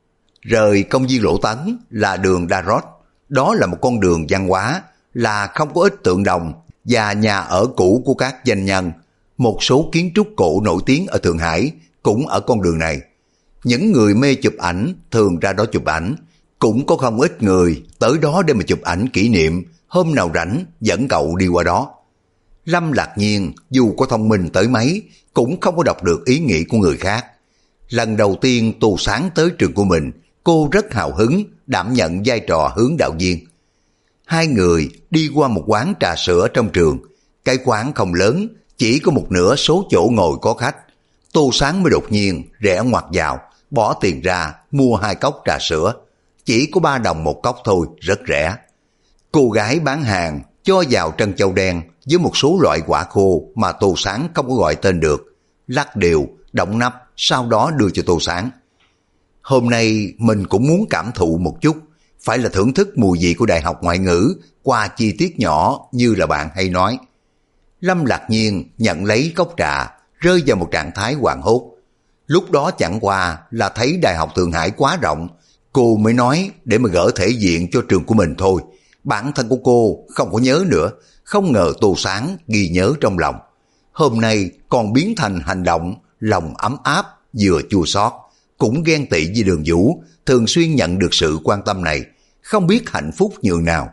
Rời công viên Lỗ Tấn là đường Đa Rót, đó là một con đường văn hóa, là không có ít tượng đồng và nhà ở cũ của các danh nhân. Một số kiến trúc cổ nổi tiếng ở Thượng Hải cũng ở con đường này. Những người mê chụp ảnh thường ra đó chụp ảnh, cũng có không ít người tới đó để mà chụp ảnh kỷ niệm, hôm nào rảnh dẫn cậu đi qua đó. Lâm Lạc Nhiên dù có thông minh tới mấy cũng không có đọc được ý nghĩ của người khác. Lần đầu tiên Tô Sáng tới trường của mình, cô rất hào hứng đảm nhận vai trò hướng đạo viên. Hai người đi qua một quán trà sữa trong trường. Cái quán không lớn, chỉ có một nửa số chỗ ngồi có khách. Tô Sáng mới đột nhiên rẽ ngoặt vào, bỏ tiền ra mua 2 cốc trà sữa. Chỉ có 3 đồng một cốc thôi, rất rẻ. Cô gái bán hàng cho vào trân châu đen với một số loại quả khô mà Tô Sáng không có gọi tên được. Lắc đều, động nắp, sau đó đưa cho Tô Sáng. Hôm nay mình cũng muốn cảm thụ một chút, phải là thưởng thức mùi vị của Đại học Ngoại ngữ qua chi tiết nhỏ như là bạn hay nói. Lâm Lạc Nhiên nhận lấy cốc trà, rơi vào một trạng thái hoảng hốt. Lúc đó chẳng qua là thấy Đại học Thượng Hải quá rộng, cô mới nói để mà gỡ thể diện cho trường của mình thôi. Bản thân của cô không có nhớ nữa, không ngờ Tô Sáng ghi nhớ trong lòng. Hôm nay còn biến thành hành động, lòng ấm áp, vừa chua xót, cũng ghen tị với Đường Vũ, thường xuyên nhận được sự quan tâm này, không biết hạnh phúc nhường nào.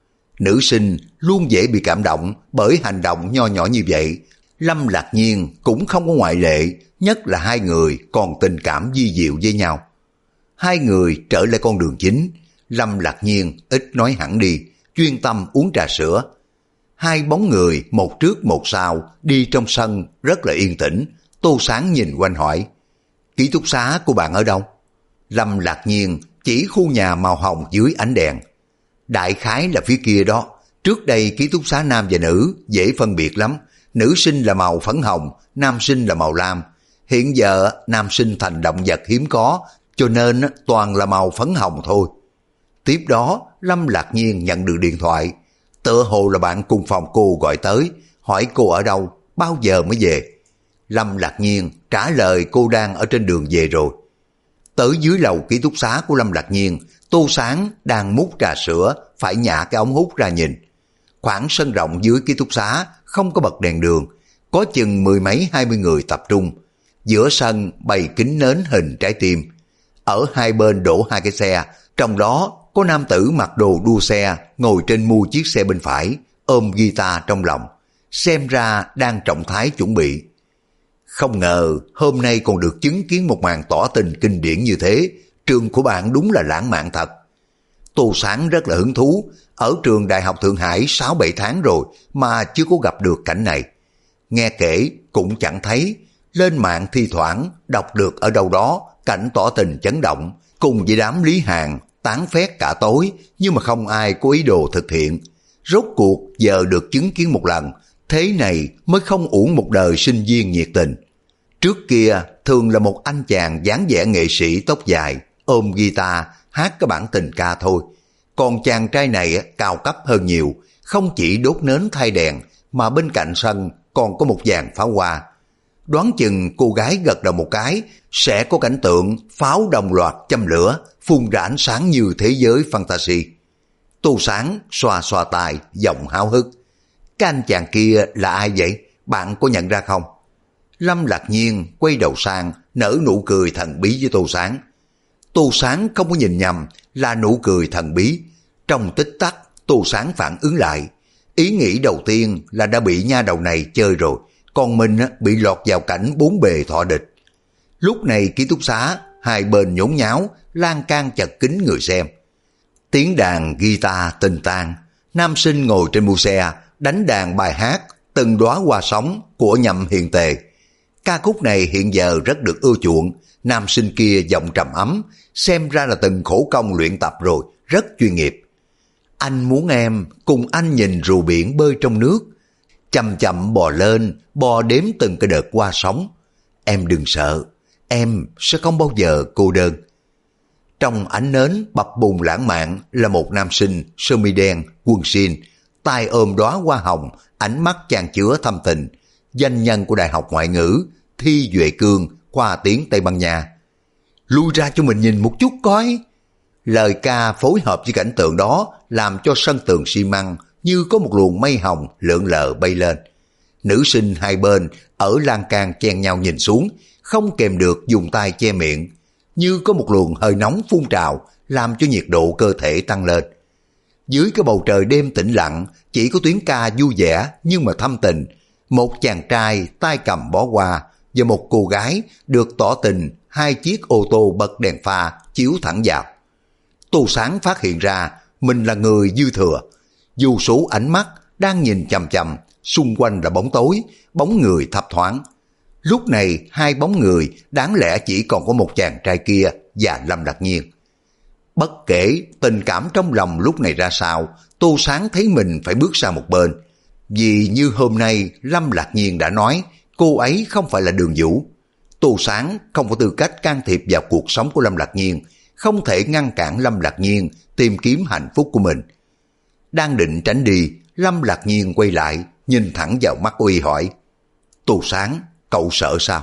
Nữ sinh luôn dễ bị cảm động bởi hành động nho nhỏ như vậy. Lâm Lạc Nhiên cũng không có ngoại lệ, nhất là hai người còn tình cảm vi diệu với nhau. Hai người trở lại con đường chính, Lâm Lạc Nhiên ít nói hẳn đi, chuyên tâm uống trà sữa. Hai bóng người một trước một sau đi trong sân rất là yên tĩnh. Tô Sáng nhìn quanh hỏi, ký túc xá của bạn ở đâu? Lâm Lạc Nhiên chỉ khu nhà màu hồng dưới ánh đèn. Đại khái là phía kia đó, trước đây ký túc xá nam và nữ dễ phân biệt lắm, nữ sinh là màu phấn hồng, nam sinh là màu lam. Hiện giờ nam sinh thành động vật hiếm có, cho nên toàn là màu phấn hồng thôi. Tiếp đó, Lâm Lạc Nhiên nhận được điện thoại. Tựa hồ là bạn cùng phòng cô gọi tới, hỏi cô ở đâu, bao giờ mới về. Lâm Lạc Nhiên trả lời cô đang ở trên đường về rồi. Tới dưới lầu ký túc xá của Lâm Lạc Nhiên, Tô Sáng đang múc trà sữa, phải nhả cái ống hút ra nhìn. Khoảng sân rộng dưới ký túc xá, không có bật đèn đường, có chừng 10 mấy 20 người tập trung. Giữa sân bày kính nến hình trái tim. Ở hai bên đổ hai cái xe, trong đó có nam tử mặc đồ đua xe, ngồi trên mu chiếc xe bên phải, ôm guitar trong lòng. Xem ra đang trọng thái chuẩn bị. Không ngờ hôm nay còn được chứng kiến một màn tỏ tình kinh điển như thế, trường của bạn đúng là lãng mạn thật. Tô Sáng rất là hứng thú, ở trường Đại học Thượng Hải 6-7 tháng rồi mà chưa có gặp được cảnh này. Nghe kể cũng chẳng thấy, lên mạng thi thoảng đọc được ở đâu đó cảnh tỏ tình chấn động, cùng với đám Lý Hàn tán phét cả tối nhưng mà không ai có ý đồ thực hiện. Rốt cuộc giờ được chứng kiến một lần, thế này mới không uổng một đời sinh viên nhiệt tình. Trước kia thường là một anh chàng dáng vẻ nghệ sĩ tóc dài, ôm guitar, hát cái bản tình ca thôi. Còn chàng trai này cao cấp hơn nhiều, không chỉ đốt nến thay đèn, mà bên cạnh sân còn có một dàn pháo hoa. Đoán chừng cô gái gật đầu một cái, sẽ có cảnh tượng pháo đồng loạt châm lửa, phun ra ánh sáng như thế giới fantasy. Tô Sáng xoa xoa tai, giọng háo hức. Cái anh chàng kia là ai vậy? Bạn có nhận ra không? Lâm Lạc Nhiên quay đầu sang, nở nụ cười thần bí với Tô Sáng. Tô Sáng không có nhìn nhầm, là nụ cười thần bí. Trong tích tắc, Tô Sáng phản ứng lại. Ý nghĩ đầu tiên là đã bị nha đầu này chơi rồi, còn mình bị lọt vào cảnh bốn bề thọ địch. Lúc này ký túc xá, hai bên nhốn nháo, lan can chật kín người xem. Tiếng đàn guitar tình tang, nam sinh ngồi trên mui xe, đánh đàn bài hát Từng Đóa Hoa Sóng của Nhậm Hiền Tề. Ca khúc này hiện giờ rất được ưa chuộng, nam sinh kia giọng trầm ấm, xem ra là từng khổ công luyện tập rồi, rất chuyên nghiệp. Anh muốn em cùng anh nhìn rùa biển bơi trong nước, chậm chậm bò lên, bò đếm từng cái đợt hoa sóng. Em đừng sợ, em sẽ không bao giờ cô đơn. Trong ánh nến bập bùng lãng mạn là một nam sinh sơ mi đen, quần jean, tay ôm đóa hoa hồng, ánh mắt chan chứa thâm tình, danh nhân của Đại học Ngoại ngữ, Thi Duệ Cương, khoa tiếng Tây Ban Nha. Lui ra cho mình nhìn một chút coi. Lời ca phối hợp với cảnh tượng đó làm cho sân tường xi măng như có một luồng mây hồng lượn lờ bay lên. Nữ sinh hai bên ở lan can chen nhau nhìn xuống, không kèm được dùng tay che miệng, như có một luồng hơi nóng phun trào làm cho nhiệt độ cơ thể tăng lên. Dưới cái bầu trời đêm tĩnh lặng, chỉ có tiếng ca vui vẻ nhưng mà thâm tình. Một chàng trai tay cầm bó hoa và một cô gái được tỏ tình, hai chiếc ô tô bật đèn pha chiếu thẳng vào. Tô Sáng phát hiện ra mình là người dư thừa. Vô số ánh mắt đang nhìn chằm chằm, xung quanh là bóng tối, bóng người thấp thoáng. Lúc này hai bóng người đáng lẽ chỉ còn có một chàng trai kia và Lâm Lạc Nhiên. Bất kể tình cảm trong lòng lúc này ra sao, Tô Sáng thấy mình phải bước sang một bên. Vì như hôm nay Lâm Lạc Nhiên đã nói, cô ấy không phải là Đường Vũ. Tô Sáng không có tư cách can thiệp vào cuộc sống của Lâm Lạc Nhiên, không thể ngăn cản Lâm Lạc Nhiên tìm kiếm hạnh phúc của mình. Đang định tránh đi, Lâm Lạc Nhiên quay lại, nhìn thẳng vào mắt Uy hỏi, Tô Sáng, cậu sợ sao?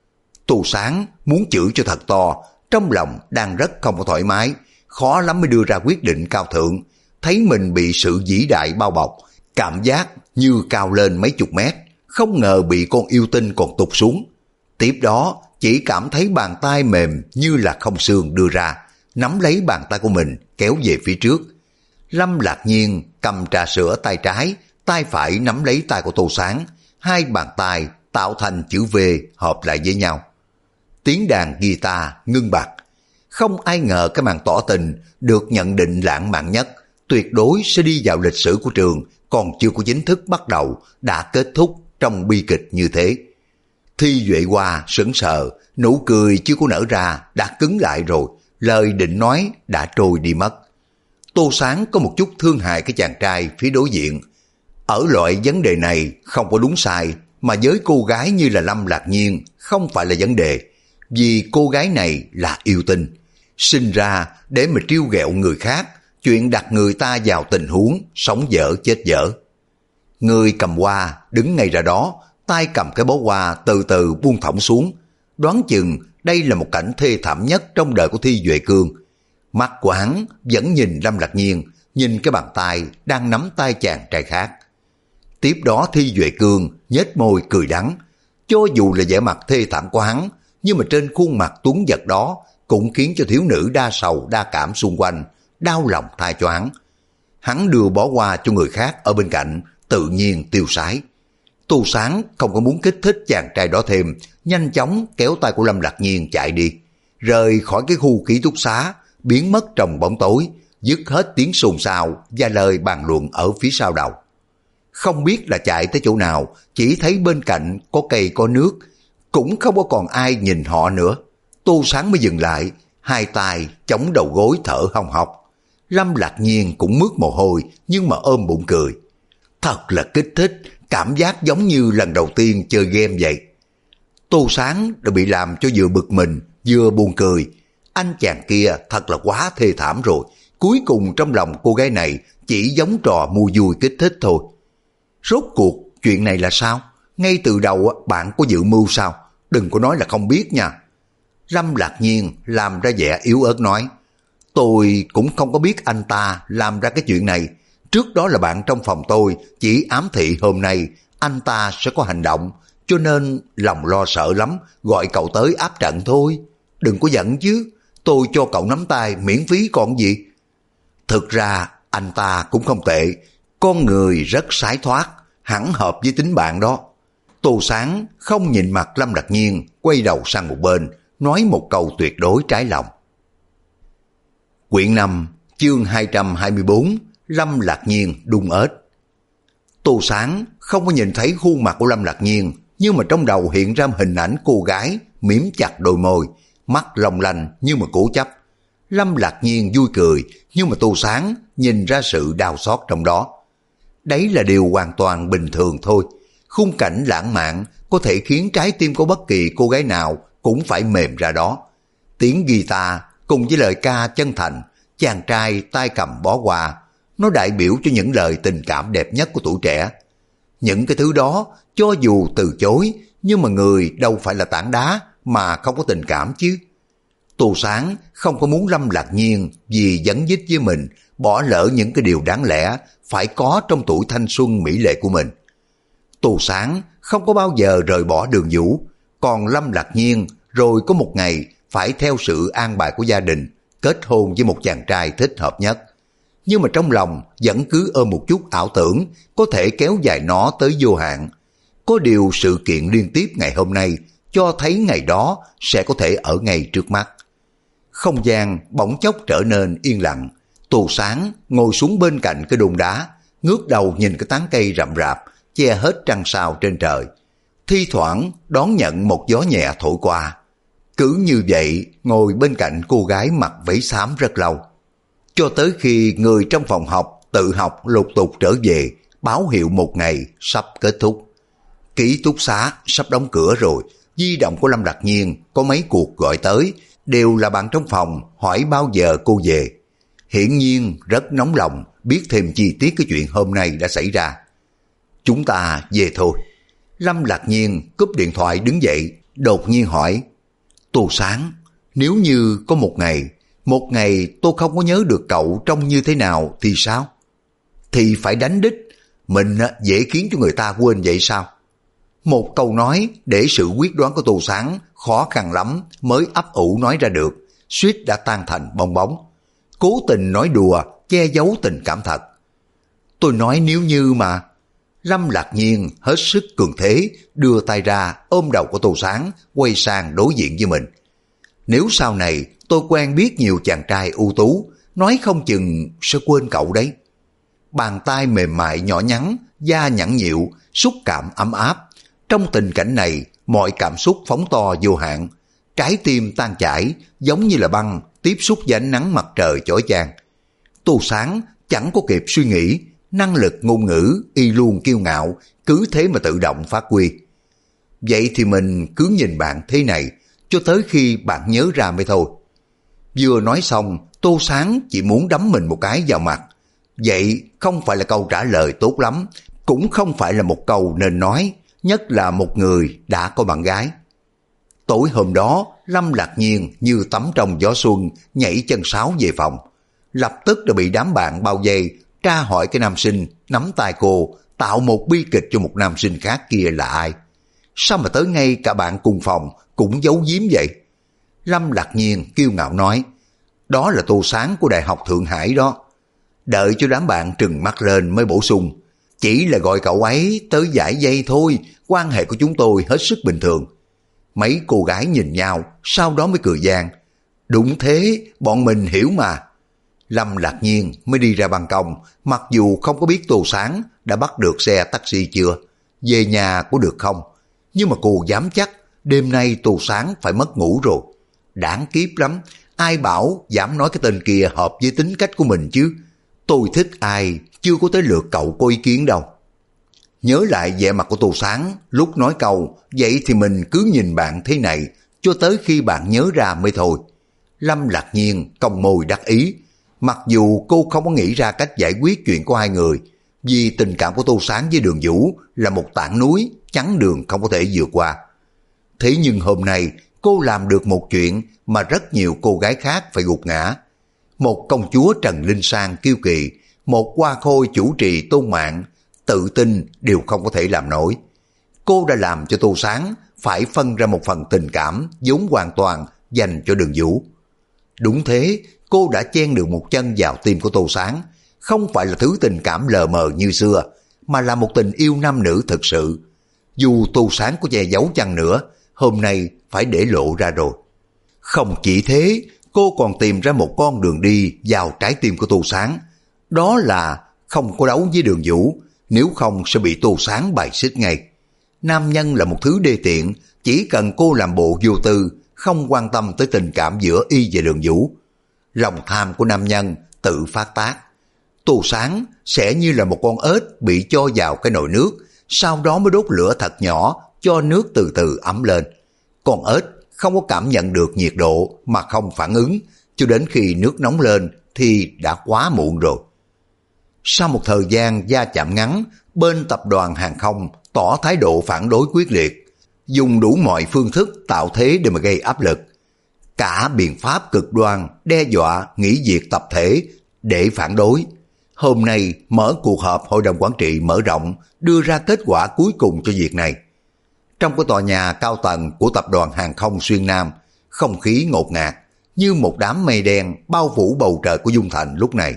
Tô Sáng muốn chửi cho thật to, trong lòng đang rất không có thoải mái, khó lắm mới đưa ra quyết định cao thượng. Thấy mình bị sự vĩ đại bao bọc, cảm giác như cao lên mấy chục mét, không ngờ bị con yêu tinh còn tụt xuống. Tiếp đó chỉ cảm thấy bàn tay mềm như là không xương đưa ra, nắm lấy bàn tay của mình kéo về phía trước. Lâm Lạc Nhiên cầm trà sữa tay trái, tay phải nắm lấy tay của Tô Sáng, hai bàn tay tạo thành chữ V hợp lại với nhau. Tiếng đàn guitar ngưng bặt. Không ai ngờ cái màn tỏ tình được nhận định lãng mạn nhất, tuyệt đối sẽ đi vào lịch sử của trường, còn chưa có chính thức bắt đầu, đã kết thúc trong bi kịch như thế. Thi Duệ Hoa sững sờ, nụ cười chưa có nở ra đã cứng lại rồi, lời định nói đã trôi đi mất. Tô Sáng có một chút thương hại cái chàng trai phía đối diện. Ở loại vấn đề này không có đúng sai, mà với cô gái như là Lâm Lạc Nhiên không phải là vấn đề, vì cô gái này là yêu tinh, sinh ra để mà trêu ghẹo người khác, chuyện đặt người ta vào tình huống sống dở chết dở. Người cầm hoa đứng ngay ra đó, tay cầm cái bó hoa từ từ buông thõng xuống, đoán chừng đây là một cảnh thê thảm nhất trong đời của Thi Duệ Cương. Mắt của hắn vẫn nhìn Lâm Lạc Nhiên, nhìn cái bàn tay đang nắm tay chàng trai khác. Tiếp đó Thi Duệ Cương nhếch môi cười đắng, cho dù là vẻ mặt thê thảm của hắn, nhưng mà trên khuôn mặt tuấn giật đó cũng khiến cho thiếu nữ đa sầu đa cảm xung quanh đau lòng thay cho hắn. Hắn đưa bó hoa cho người khác ở bên cạnh, tự nhiên tiêu sái. Tô Sáng không có muốn kích thích chàng trai đó thêm, nhanh chóng kéo tay của Lâm Lạc Nhiên chạy đi, rời khỏi cái khu ký túc xá, biến mất trong bóng tối, dứt hết tiếng xôn xao và lời bàn luận ở phía sau đầu. Không biết là chạy tới chỗ nào, chỉ thấy bên cạnh có cây có nước, cũng không có còn ai nhìn họ nữa. Tô Sáng mới dừng lại, hai tay chống đầu gối thở hồng hộc. Lâm Lạc Nhiên cũng mướt mồ hôi nhưng mà ôm bụng cười. Thật là kích thích, cảm giác giống như lần đầu tiên chơi game vậy. Tô Sáng đã bị làm cho vừa bực mình vừa buồn cười. Anh chàng kia thật là quá thê thảm rồi. Cuối cùng trong lòng cô gái này chỉ giống trò mua vui kích thích thôi. Rốt cuộc chuyện này là sao? Ngay từ đầu bạn có dự mưu sao? Đừng có nói là không biết nha. Lâm Lạc Nhiên làm ra vẻ yếu ớt nói, tôi cũng không có biết anh ta làm ra cái chuyện này. Trước đó là bạn trong phòng tôi chỉ ám thị hôm nay anh ta sẽ có hành động, cho nên lòng lo sợ lắm, gọi cậu tới áp trận thôi. Đừng có giận chứ, tôi cho cậu nắm tay miễn phí còn gì. Thực ra anh ta cũng không tệ, con người rất sái thoát, hẳn hợp với tính bạn đó. Tô Sáng không nhìn mặt Lâm Lạc Nhiên, quay đầu sang một bên, nói một câu tuyệt đối trái lòng. Quyển 5, chương 224, Lâm Lạc Nhiên đun ếch. Tô Sáng không có nhìn thấy khuôn mặt của Lâm Lạc Nhiên, nhưng mà trong đầu hiện ra hình ảnh cô gái mím chặt đôi môi, mắt long lanh như mà cố chấp. Lâm Lạc Nhiên vui cười, nhưng mà Tô Sáng nhìn ra sự đau xót trong đó. Đấy là điều hoàn toàn bình thường thôi. Khung cảnh lãng mạn có thể khiến trái tim của bất kỳ cô gái nào cũng phải mềm ra đó. Tiếng guitar cùng với lời ca chân thành, chàng trai tay cầm bó hoa, nó đại biểu cho những lời tình cảm đẹp nhất của tuổi trẻ. Những cái thứ đó cho dù từ chối, nhưng mà người đâu phải là tảng đá mà không có tình cảm chứ. Tô Sáng không có muốn Lâm Lạc Nhiên vì dẫn dít với mình bỏ lỡ những cái điều đáng lẽ phải có trong tuổi thanh xuân mỹ lệ của mình. Tô Sáng không có bao giờ rời bỏ Đường Vũ, còn Lâm Lạc Nhiên rồi có một ngày phải theo sự an bài của gia đình kết hôn với một chàng trai thích hợp nhất. Nhưng mà trong lòng vẫn cứ ôm một chút ảo tưởng có thể kéo dài nó tới vô hạn. Có điều sự kiện liên tiếp ngày hôm nay cho thấy ngày đó sẽ có thể ở ngay trước mắt. Không gian bỗng chốc trở nên yên lặng. Tô Sáng ngồi xuống bên cạnh cái đôn đá, ngước đầu nhìn cái tán cây rậm rạp che hết trăng sao trên trời. Thi thoảng đón nhận một gió nhẹ thổi qua. Cứ như vậy ngồi bên cạnh cô gái mặc váy xám rất lâu, cho tới khi người trong phòng học tự học lục tục trở về báo hiệu một ngày sắp kết thúc. Ký túc xá sắp đóng cửa rồi. Di động của Lâm Lạc Nhiên có mấy cuộc gọi tới, đều là bạn trong phòng hỏi bao giờ cô về. Hiển nhiên rất nóng lòng biết thêm chi tiết cái chuyện hôm nay đã xảy ra. Chúng ta về thôi. Lâm Lạc Nhiên cúp điện thoại đứng dậy, đột nhiên hỏi, Tô Sáng, nếu như có một ngày tôi không có nhớ được cậu trông như thế nào thì sao? Thì phải đánh đích, mình dễ khiến cho người ta quên vậy sao? Một câu nói để sự quyết đoán của Tô Sáng khó khăn lắm mới ấp ủ nói ra được, suýt đã tan thành bong bóng. Cố tình nói đùa, che giấu tình cảm thật. Tôi nói nếu như mà... Lâm Lạc Nhiên hết sức cường thế, đưa tay ra ôm đầu của Tô Sáng, quay sang đối diện với mình. Nếu sau này tôi quen biết nhiều chàng trai ưu tú, nói không chừng sẽ quên cậu đấy. Bàn tay mềm mại nhỏ nhắn, da nhẵn nhịu, xúc cảm ấm áp. Trong tình cảnh này, mọi cảm xúc phóng to vô hạn. Trái tim tan chảy, giống như là băng, tiếp xúc với ánh nắng mặt trời chói chang. Tô Sáng chẳng có kịp suy nghĩ, năng lực ngôn ngữ y luôn kiêu ngạo, cứ thế mà tự động phát huy. Vậy thì mình cứ nhìn bạn thế này, cho tới khi bạn nhớ ra mới thôi. Vừa nói xong, Tô Sáng chỉ muốn đấm mình một cái vào mặt. Vậy không phải là câu trả lời tốt lắm, cũng không phải là một câu nên nói, nhất là một người đã có bạn gái. Tối hôm đó, Lâm Lạc Nhiên như tắm trong gió xuân, nhảy chân sáo về phòng. Lập tức đã bị đám bạn bao vây, tra hỏi cái nam sinh, nắm tay cô, tạo một bi kịch cho một nam sinh khác kia là ai. Sao mà tới ngay cả bạn cùng phòng cũng giấu giếm vậy? Lâm Lạc Nhiên kiêu ngạo nói, đó là Tô Sáng của Đại học Thượng Hải đó. Đợi cho đám bạn trừng mắt lên mới bổ sung, chỉ là gọi cậu ấy tới giải dây thôi, quan hệ của chúng tôi hết sức bình thường. Mấy cô gái nhìn nhau, sau đó mới cười gian. Đúng thế, bọn mình hiểu mà. Lâm Lạc Nhiên mới đi ra ban công, mặc dù không có biết Tô Sáng đã bắt được xe taxi chưa, về nhà có được không. Nhưng mà cô dám chắc, đêm nay Tô Sáng phải mất ngủ rồi. Đáng kiếp lắm, ai bảo dám nói cái tên kia hợp với tính cách của mình chứ. Tôi thích ai, chưa có tới lượt cậu có ý kiến đâu. Nhớ lại vẻ mặt của Tô Sáng, lúc nói câu, vậy thì mình cứ nhìn bạn thế này, cho tới khi bạn nhớ ra mới thôi. Lâm Lạc Nhiên cong môi đắc ý, mặc dù cô không có nghĩ ra cách giải quyết chuyện của hai người, vì tình cảm của Tô Sáng với Đường Vũ là một tảng núi, chắn đường không có thể vượt qua. Thế nhưng hôm nay, cô làm được một chuyện mà rất nhiều cô gái khác phải gục ngã. Một công chúa Trần Linh Sang kiêu kỳ, một hoa khôi chủ trì tôn mạng, tự tin đều không có thể làm nổi. Cô đã làm cho Tô Sáng phải phân ra một phần tình cảm vốn hoàn toàn dành cho Đường Vũ. Đúng thế, cô đã chen được một chân vào tim của Tô Sáng, không phải là thứ tình cảm lờ mờ như xưa, mà là một tình yêu nam nữ thực sự. Dù Tô Sáng có che giấu chăng nữa, hôm nay phải để lộ ra rồi. Không chỉ thế, cô còn tìm ra một con đường đi vào trái tim của Tô Sáng. Đó là không có đấu với Đường Vũ, nếu không sẽ bị Tô Sáng bài xích ngay. Nam nhân là một thứ đê tiện, chỉ cần cô làm bộ vô tư, không quan tâm tới tình cảm giữa y và Đường Vũ. Lòng tham của nam nhân tự phát tác. Tô Sáng sẽ như là một con ếch bị cho vào cái nồi nước, sau đó mới đốt lửa thật nhỏ cho nước từ từ ấm lên. Con ếch không có cảm nhận được nhiệt độ mà không phản ứng, cho đến khi nước nóng lên thì đã quá muộn rồi. Sau một thời gian va chạm ngắn, bên tập đoàn hàng không tỏ thái độ phản đối quyết liệt, dùng đủ mọi phương thức tạo thế để mà gây áp lực. Cả biện pháp cực đoan đe dọa nghỉ việc tập thể để phản đối. Hôm nay mở cuộc họp hội đồng quản trị mở rộng, đưa ra kết quả cuối cùng cho việc này. Trong cái tòa nhà cao tầng của tập đoàn hàng không Xuyên Nam, không khí ngột ngạt, như một đám mây đen bao phủ bầu trời của Dung Thành lúc này.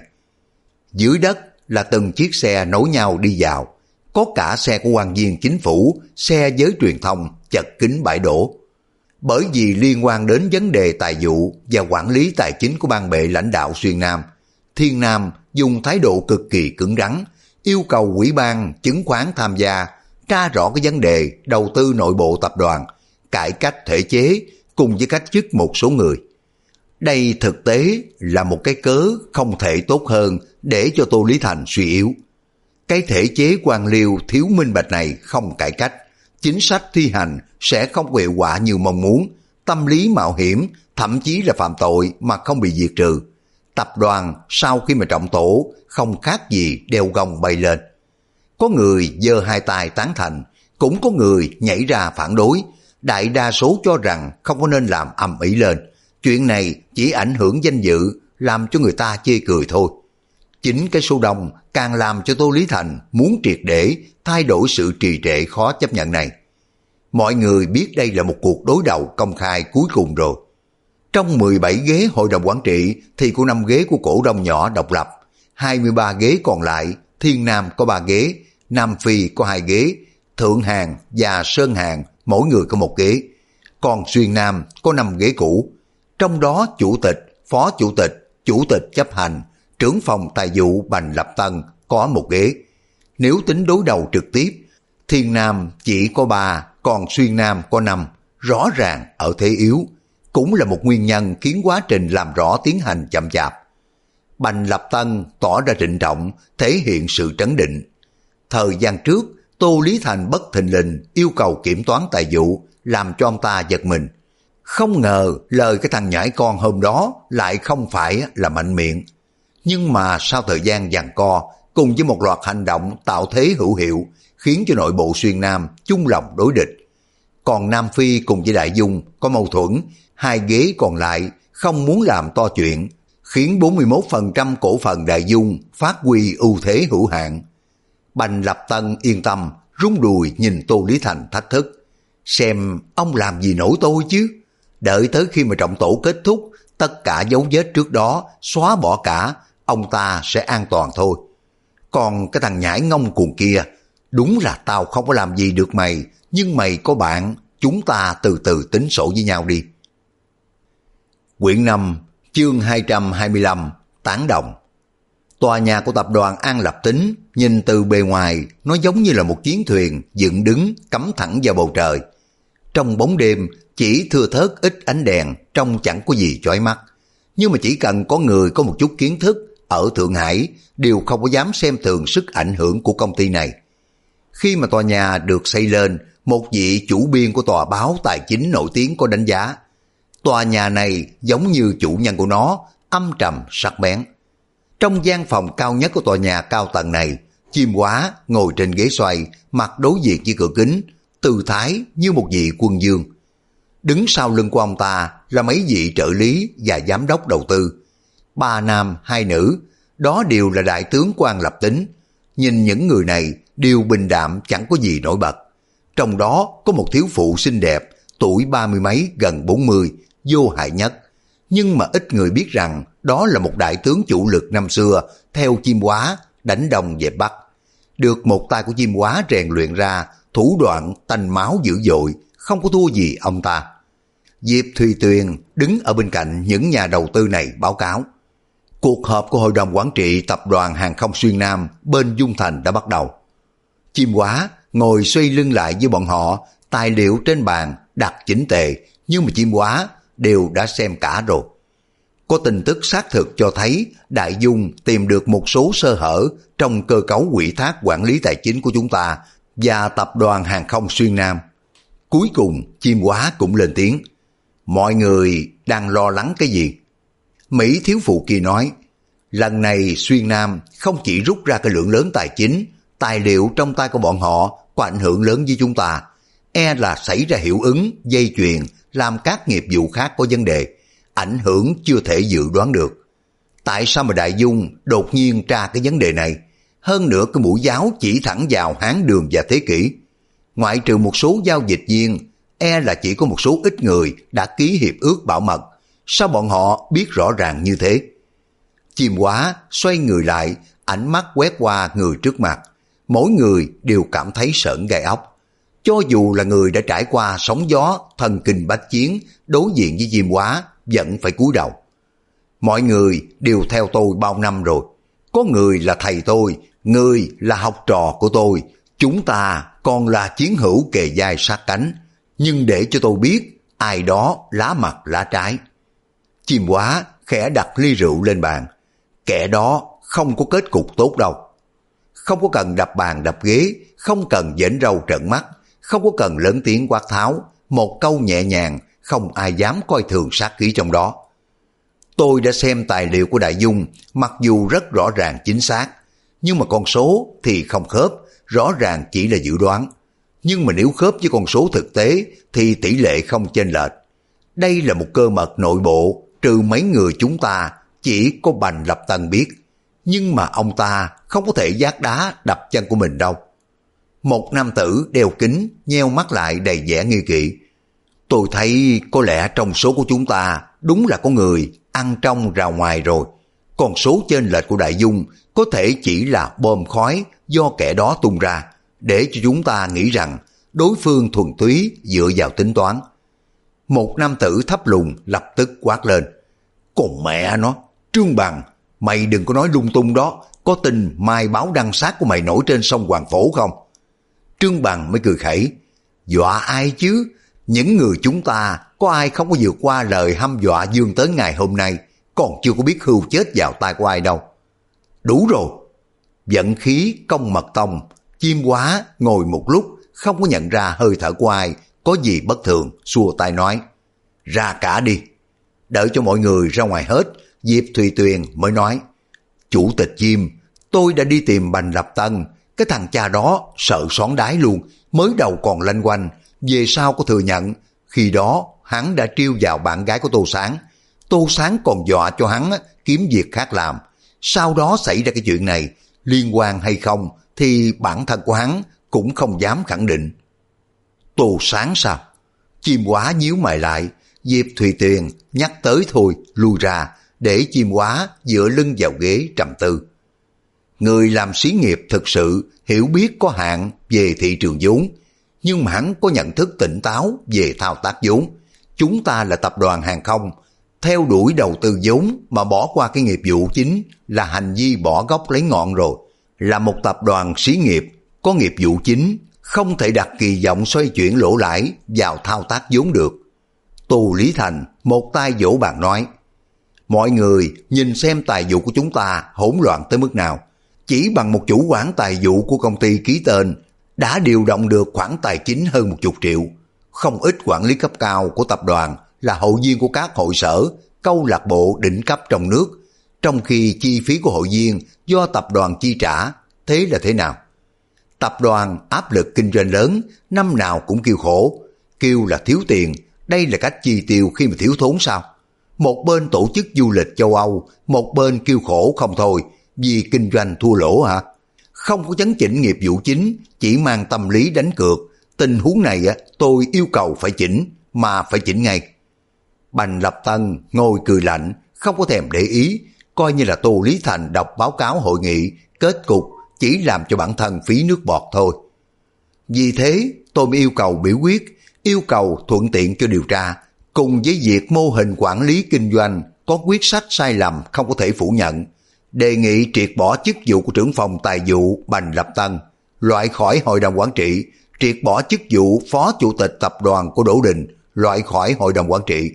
Dưới đất là từng chiếc xe nối nhau đi vào, có cả xe của quan viên chính phủ, xe giới truyền thông chật kín bãi đổ. Bởi vì liên quan đến vấn đề tài vụ và quản lý tài chính của ban bệ lãnh đạo Xuyên Nam, Thiên Nam dùng thái độ cực kỳ cứng rắn, yêu cầu ủy ban chứng khoán tham gia, tra rõ cái vấn đề đầu tư nội bộ tập đoàn, cải cách thể chế cùng với cách chức một số người. Đây thực tế là một cái cớ không thể tốt hơn để cho Tô Lý Thành suy yếu. Cái thể chế quan liêu thiếu minh bạch này không cải cách, chính sách thi hành sẽ không hiệu quả như mong muốn, tâm lý mạo hiểm, thậm chí là phạm tội mà không bị diệt trừ. Tập đoàn sau khi mà trọng tổ không khác gì đeo gông bay lên. Có người giơ hai tay tán thành, cũng có người nhảy ra phản đối. Đại đa số cho rằng không có nên làm ầm ĩ lên. Chuyện này chỉ ảnh hưởng danh dự, làm cho người ta chê cười thôi. Chính cái số đông càng làm cho Tô Lý Thành muốn triệt để thay đổi sự trì trệ khó chấp nhận này. Mọi người biết đây là một cuộc đối đầu công khai cuối cùng rồi. Trong 17 ghế hội đồng quản trị thì có 5 ghế của cổ đông nhỏ độc lập, 23 ghế còn lại, Thiên Nam có 3 ghế, Nam Phi có 2 ghế, Thượng Hàn và Sơn Hàn mỗi người có 1 ghế, còn Xuyên Nam có 5 ghế cũ. Trong đó chủ tịch, phó chủ tịch chấp hành, trưởng phòng tài vụ Bành Lập Tân có 1 ghế. Nếu tính đối đầu trực tiếp, Thiên Nam chỉ có 3, còn Xuyên Nam có 5, rõ ràng ở thế yếu, cũng là một nguyên nhân khiến quá trình làm rõ tiến hành chậm chạp. Bành Lập Tân tỏ ra trịnh trọng, thể hiện sự trấn định. Thời gian trước, Tô Lý Thành bất thình lình yêu cầu kiểm toán tài vụ, làm cho ông ta giật mình. Không ngờ lời cái thằng nhãi con hôm đó lại không phải là mạnh miệng. Nhưng mà sau thời gian giằng co, cùng với một loạt hành động tạo thế hữu hiệu, khiến cho nội bộ Xuyên Nam chung lòng đối địch. Còn Nam Phi cùng với Đại Dung có mâu thuẫn, hai ghế còn lại không muốn làm to chuyện, khiến 41% cổ phần Đại Dung phát huy ưu thế hữu hạn. Bành Lập Tân yên tâm, rung đùi nhìn Tô Lý Thành thách thức. Xem ông làm gì nổi tôi chứ? Đợi tới khi mà trọng tổ kết thúc, tất cả dấu vết trước đó xóa bỏ cả, ông ta sẽ an toàn thôi. Còn cái thằng nhãi ngông cuồng kia, đúng là tao không có làm gì được mày, nhưng mày có bạn, chúng ta từ từ tính sổ với nhau đi. Quyển 5, chương 225, Tán đồng. Tòa nhà của tập đoàn An Lập Tính nhìn từ bề ngoài nó giống như là một chiến thuyền dựng đứng cắm thẳng vào bầu trời. Trong bóng đêm chỉ thưa thớt ít ánh đèn, trông chẳng có gì chói mắt. Nhưng mà chỉ cần có người có một chút kiến thức ở Thượng Hải đều không có dám xem thường sức ảnh hưởng của công ty này. Khi mà tòa nhà được xây lên, một vị chủ biên của tòa báo tài chính nổi tiếng có đánh giá tòa nhà này giống như chủ nhân của nó, âm trầm sắc bén. Trong gian phòng cao nhất của tòa nhà cao tầng này, Chim Hóa ngồi trên ghế xoay, mặt đối diện với cửa kính, tư thái như một vị quân vương. Đứng sau lưng của ông ta là mấy vị trợ lý và giám đốc đầu tư. 3 nam 2 nữ, đó đều là đại tướng của An Lập Tính. Nhìn những người này đều bình đạm chẳng có gì nổi bật. Trong đó có một thiếu phụ xinh đẹp, tuổi 30 mấy gần 40, vô hại nhất. Nhưng mà ít người biết rằng đó là một đại tướng chủ lực năm xưa theo Chim Hóa đánh Đông dẹp Bắc. Được một tay của Chim Hóa rèn luyện ra, thủ đoạn tanh máu dữ dội, không có thua gì ông ta. Diệp Thùy Tuyền đứng ở bên cạnh những nhà đầu tư này báo cáo. Cuộc họp của Hội đồng Quản trị Tập đoàn Hàng không Xuyên Nam bên Dung Thành đã bắt đầu. Chim Hóa ngồi xoay lưng lại với bọn họ, tài liệu trên bàn đặt chỉnh tề, nhưng mà Chim Hóa đều đã xem cả rồi. Có tin tức xác thực cho thấy Đại Dung tìm được một số sơ hở trong cơ cấu ủy thác quản lý tài chính của chúng ta và Tập đoàn Hàng không Xuyên Nam. Cuối cùng Chim Hóa cũng lên tiếng. Mọi người đang lo lắng cái gì? Mỹ thiếu phụ kia nói, lần này Xuyên Nam không chỉ rút ra cái lượng lớn tài chính, tài liệu trong tay của bọn họ có ảnh hưởng lớn với chúng ta. E là xảy ra hiệu ứng, dây chuyền, làm các nghiệp vụ khác có vấn đề, ảnh hưởng chưa thể dự đoán được. Tại sao mà Đại Dung đột nhiên tra cái vấn đề này? Hơn nữa cái mũi giáo chỉ thẳng vào Hán Đường và Thế Kỷ. Ngoại trừ một số giao dịch viên, e là chỉ có một số ít người đã ký hiệp ước bảo mật. Sao bọn họ biết rõ ràng như thế? Chim Hóa xoay người lại, ánh mắt quét qua người trước mặt. Mỗi người đều cảm thấy sởn gai óc. Cho dù là người đã trải qua sóng gió, thần kinh bách chiến, đối diện với Chim Hóa, vẫn phải cúi đầu. Mọi người đều theo tôi bao năm rồi. Có người là thầy tôi, người là học trò của tôi. Chúng ta còn là chiến hữu kề vai sát cánh. Nhưng để cho tôi biết, ai đó lá mặt lá trái. Chim Hóa khẽ đặt ly rượu lên bàn. Kẻ đó không có kết cục tốt đâu. Không có cần đập bàn đập ghế, không cần giễnh râu trợn mắt, không có cần lớn tiếng quát tháo, một câu nhẹ nhàng, không ai dám coi thường sát khí trong đó. Tôi đã xem tài liệu của Đại Dung, mặc dù rất rõ ràng chính xác, nhưng mà con số thì không khớp, rõ ràng chỉ là dự đoán. Nhưng mà nếu khớp với con số thực tế thì tỷ lệ không chênh lệch. Đây là một cơ mật nội bộ, trừ mấy người chúng ta, chỉ có Bành Lập Tân biết. Nhưng mà ông ta không có thể vác đá đập chân của mình đâu. Một nam tử đeo kính, nheo mắt lại đầy vẻ nghi kỵ. Tôi thấy có lẽ trong số của chúng ta đúng là có người ăn trong rào ngoài rồi. Còn số chênh lệch của Đại Dung có thể chỉ là bom khói do kẻ đó tung ra, để cho chúng ta nghĩ rằng đối phương thuần túy dựa vào tính toán. Một nam tử thấp lùn lập tức quát lên. Còn mẹ nó, Trương Bằng, mày đừng có nói lung tung đó, có tin mai báo đăng sát của mày nổi trên sông Hoàng Phổ không? Trương Bằng mới cười khẩy. Dọa ai chứ? Những người chúng ta có ai không có vượt qua lời hăm dọa Dương Tấn ngày hôm nay, còn chưa có biết hưu chết vào tay của ai đâu. Đủ rồi. Vận khí công mật tông, Chim Hóa ngồi một lúc không có nhận ra hơi thở của ai có gì bất thường, xua tay nói: ra cả đi. Đợi cho mọi người ra ngoài hết, Diệp Thùy Tuyền mới nói: chủ tịch Chim, tôi đã đi tìm Bành Lập Tân, cái thằng cha đó sợ xoắn đái luôn, mới đầu còn lanh quanh, về sau có thừa nhận, khi đó hắn đã trêu vào bạn gái của Tô Sáng. Tô Sáng còn dọa cho hắn kiếm việc khác làm. Sau đó xảy ra cái chuyện này, liên quan hay không thì bản thân của hắn cũng không dám khẳng định. Tô Sáng sao? Chim Hóa nhíu mày lại. Diệp Thùy Tuyền nhắc tới thôi lui ra, để Chim Hóa dựa lưng vào ghế trầm tư. Người làm xí nghiệp thực sự hiểu biết có hạn về thị trường vốn, nhưng mà hắn có nhận thức tỉnh táo về thao tác vốn. Chúng ta là tập đoàn hàng không, theo đuổi đầu tư vốn mà bỏ qua cái nghiệp vụ chính là hành vi bỏ gốc lấy ngọn rồi. Là một tập đoàn xí nghiệp có nghiệp vụ chính, không thể đặt kỳ vọng xoay chuyển lỗ lãi vào thao tác vốn được. Tô Lý Thành một tay vỗ bàn nói: mọi người nhìn xem tài vụ của chúng ta hỗn loạn tới mức nào. Chỉ bằng một chủ quản tài vụ của công ty ký tên đã điều động được khoản tài chính hơn 10 triệu. Không ít quản lý cấp cao của tập đoàn là hội viên của các hội sở, câu lạc bộ đỉnh cấp trong nước, trong khi chi phí của hội viên do tập đoàn chi trả. Thế là thế nào? Tập đoàn áp lực kinh doanh lớn, năm nào cũng kêu khổ. Kêu là thiếu tiền, đây là cách chi tiêu khi mà thiếu thốn sao? Một bên tổ chức du lịch châu Âu, một bên kêu khổ không thôi, vì kinh doanh thua lỗ hả? Không có chấn chỉnh nghiệp vụ chính, chỉ mang tâm lý đánh cược. Tình huống này tôi yêu cầu phải chỉnh, mà phải chỉnh ngay. Bành Lập Tân ngồi cười lạnh, không có thèm để ý, coi như là Tô Lý Thành đọc báo cáo hội nghị, kết cục chỉ làm cho bản thân phí nước bọt thôi. Vì thế tôi mới yêu cầu biểu quyết, yêu cầu thuận tiện cho điều tra, cùng với việc mô hình quản lý kinh doanh có quyết sách sai lầm không có thể phủ nhận. Đề nghị triệt bỏ chức vụ của trưởng phòng tài vụ Bành Lập Tân, loại khỏi hội đồng quản trị, triệt bỏ chức vụ phó chủ tịch tập đoàn của Đỗ Đình, loại khỏi hội đồng quản trị.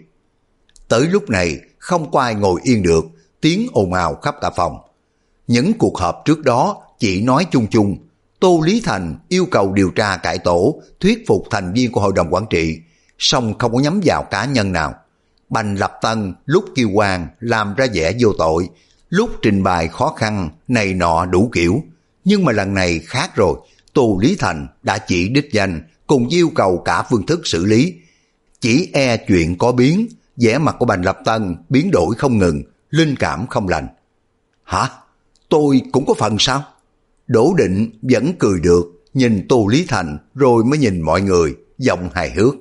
Tới lúc này không có ai ngồi yên được, tiếng ồn ào khắp cả phòng. Những cuộc họp trước đó chỉ nói chung chung. Tô Lý Thành yêu cầu điều tra cải tổ, thuyết phục thành viên của hội đồng quản trị, song không có nhắm vào cá nhân nào. Bành Lập Tân lúc kêu oan làm ra vẻ vô tội, lúc trình bày khó khăn này nọ đủ kiểu. Nhưng mà lần này khác rồi, Tô Lý Thành đã chỉ đích danh cùng yêu cầu cả phương thức xử lý. Chỉ e chuyện có biến, vẻ mặt của Bành Lập Tân biến đổi không ngừng, linh cảm không lành. Hả? Tôi cũng có phần sao? Đỗ Định vẫn cười được, nhìn Tô Lý Thành rồi mới nhìn mọi người, giọng hài hước.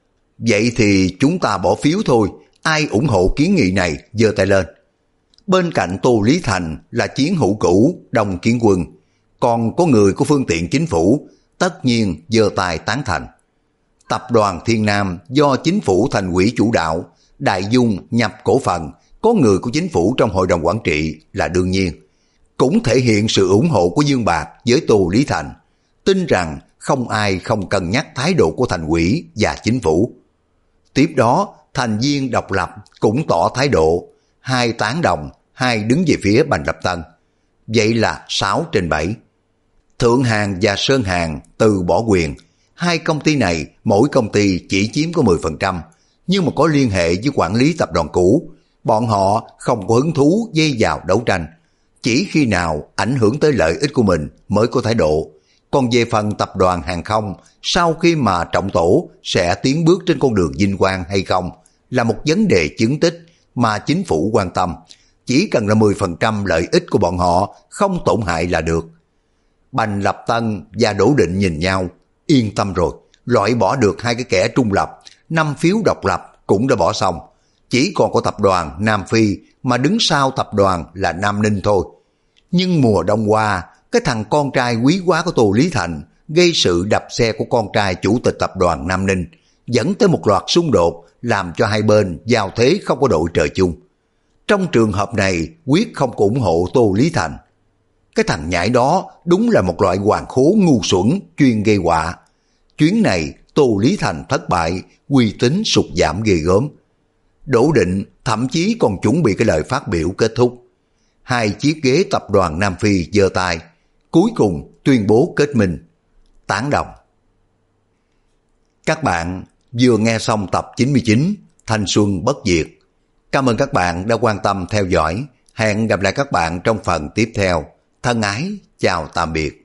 Vậy thì chúng ta bỏ phiếu thôi, ai ủng hộ kiến nghị này giơ tay lên. Bên cạnh Tô Lý Thành là chiến hữu cũ Đông Kiến Quân, còn có người của phương tiện chính phủ, tất nhiên giơ tay tán thành. Tập đoàn Thiên Nam do chính phủ thành ủy chủ đạo, Đại Dung nhập cổ phần, có người của chính phủ trong hội đồng quản trị là đương nhiên. Cũng thể hiện sự ủng hộ của Dương Bạc với Tô Lý Thành, tin rằng không ai không cân nhắc thái độ của thành ủy và chính phủ. Tiếp đó, thành viên độc lập cũng tỏ thái độ, 2 tán đồng, 2 đứng về phía Bành Lập Tân. Vậy là 6/7. Thượng Hàng và Sơn Hàng từ bỏ quyền. 2 công ty này, mỗi công ty chỉ chiếm có 10%, nhưng mà có liên hệ với quản lý tập đoàn cũ. Bọn họ không có hứng thú dây vào đấu tranh. Chỉ khi nào ảnh hưởng tới lợi ích của mình mới có thái độ. Còn về phần tập đoàn hàng không, sau khi mà trọng tổ sẽ tiến bước trên con đường vinh quang hay không, là một vấn đề chứng tích mà chính phủ quan tâm. Chỉ cần là 10% lợi ích của bọn họ không tổn hại là được. Bành Lập Tân và Đỗ Định nhìn nhau, yên tâm rồi, loại bỏ được 2 cái kẻ trung lập, 5 phiếu độc lập cũng đã bỏ xong. Chỉ còn có tập đoàn Nam Phi mà đứng sau tập đoàn là Nam Ninh thôi. Nhưng mùa đông qua, cái thằng con trai quý hóa của Tô Lý Thành gây sự đập xe của con trai chủ tịch tập đoàn Nam Ninh, dẫn tới một loạt xung đột, làm cho hai bên giao thế không có đội trời chung. Trong trường hợp này, quyết không có ủng hộ Tô Lý Thành. Cái thằng nhãi đó đúng là một loại hoàng khố ngu xuẩn chuyên gây họa. Chuyến này Tô Lý Thành thất bại, uy tín sụt giảm ghê gớm. Đỗ Định thậm chí còn chuẩn bị cái lời phát biểu kết thúc. Hai chiếc ghế tập đoàn Nam Phi giơ tay, cuối cùng tuyên bố kết minh, tán đồng. Các bạn vừa nghe xong tập 99 Thanh Xuân Bất Diệt. Cảm ơn các bạn đã quan tâm theo dõi. Hẹn gặp lại các bạn trong phần tiếp theo. Thân ái, chào tạm biệt.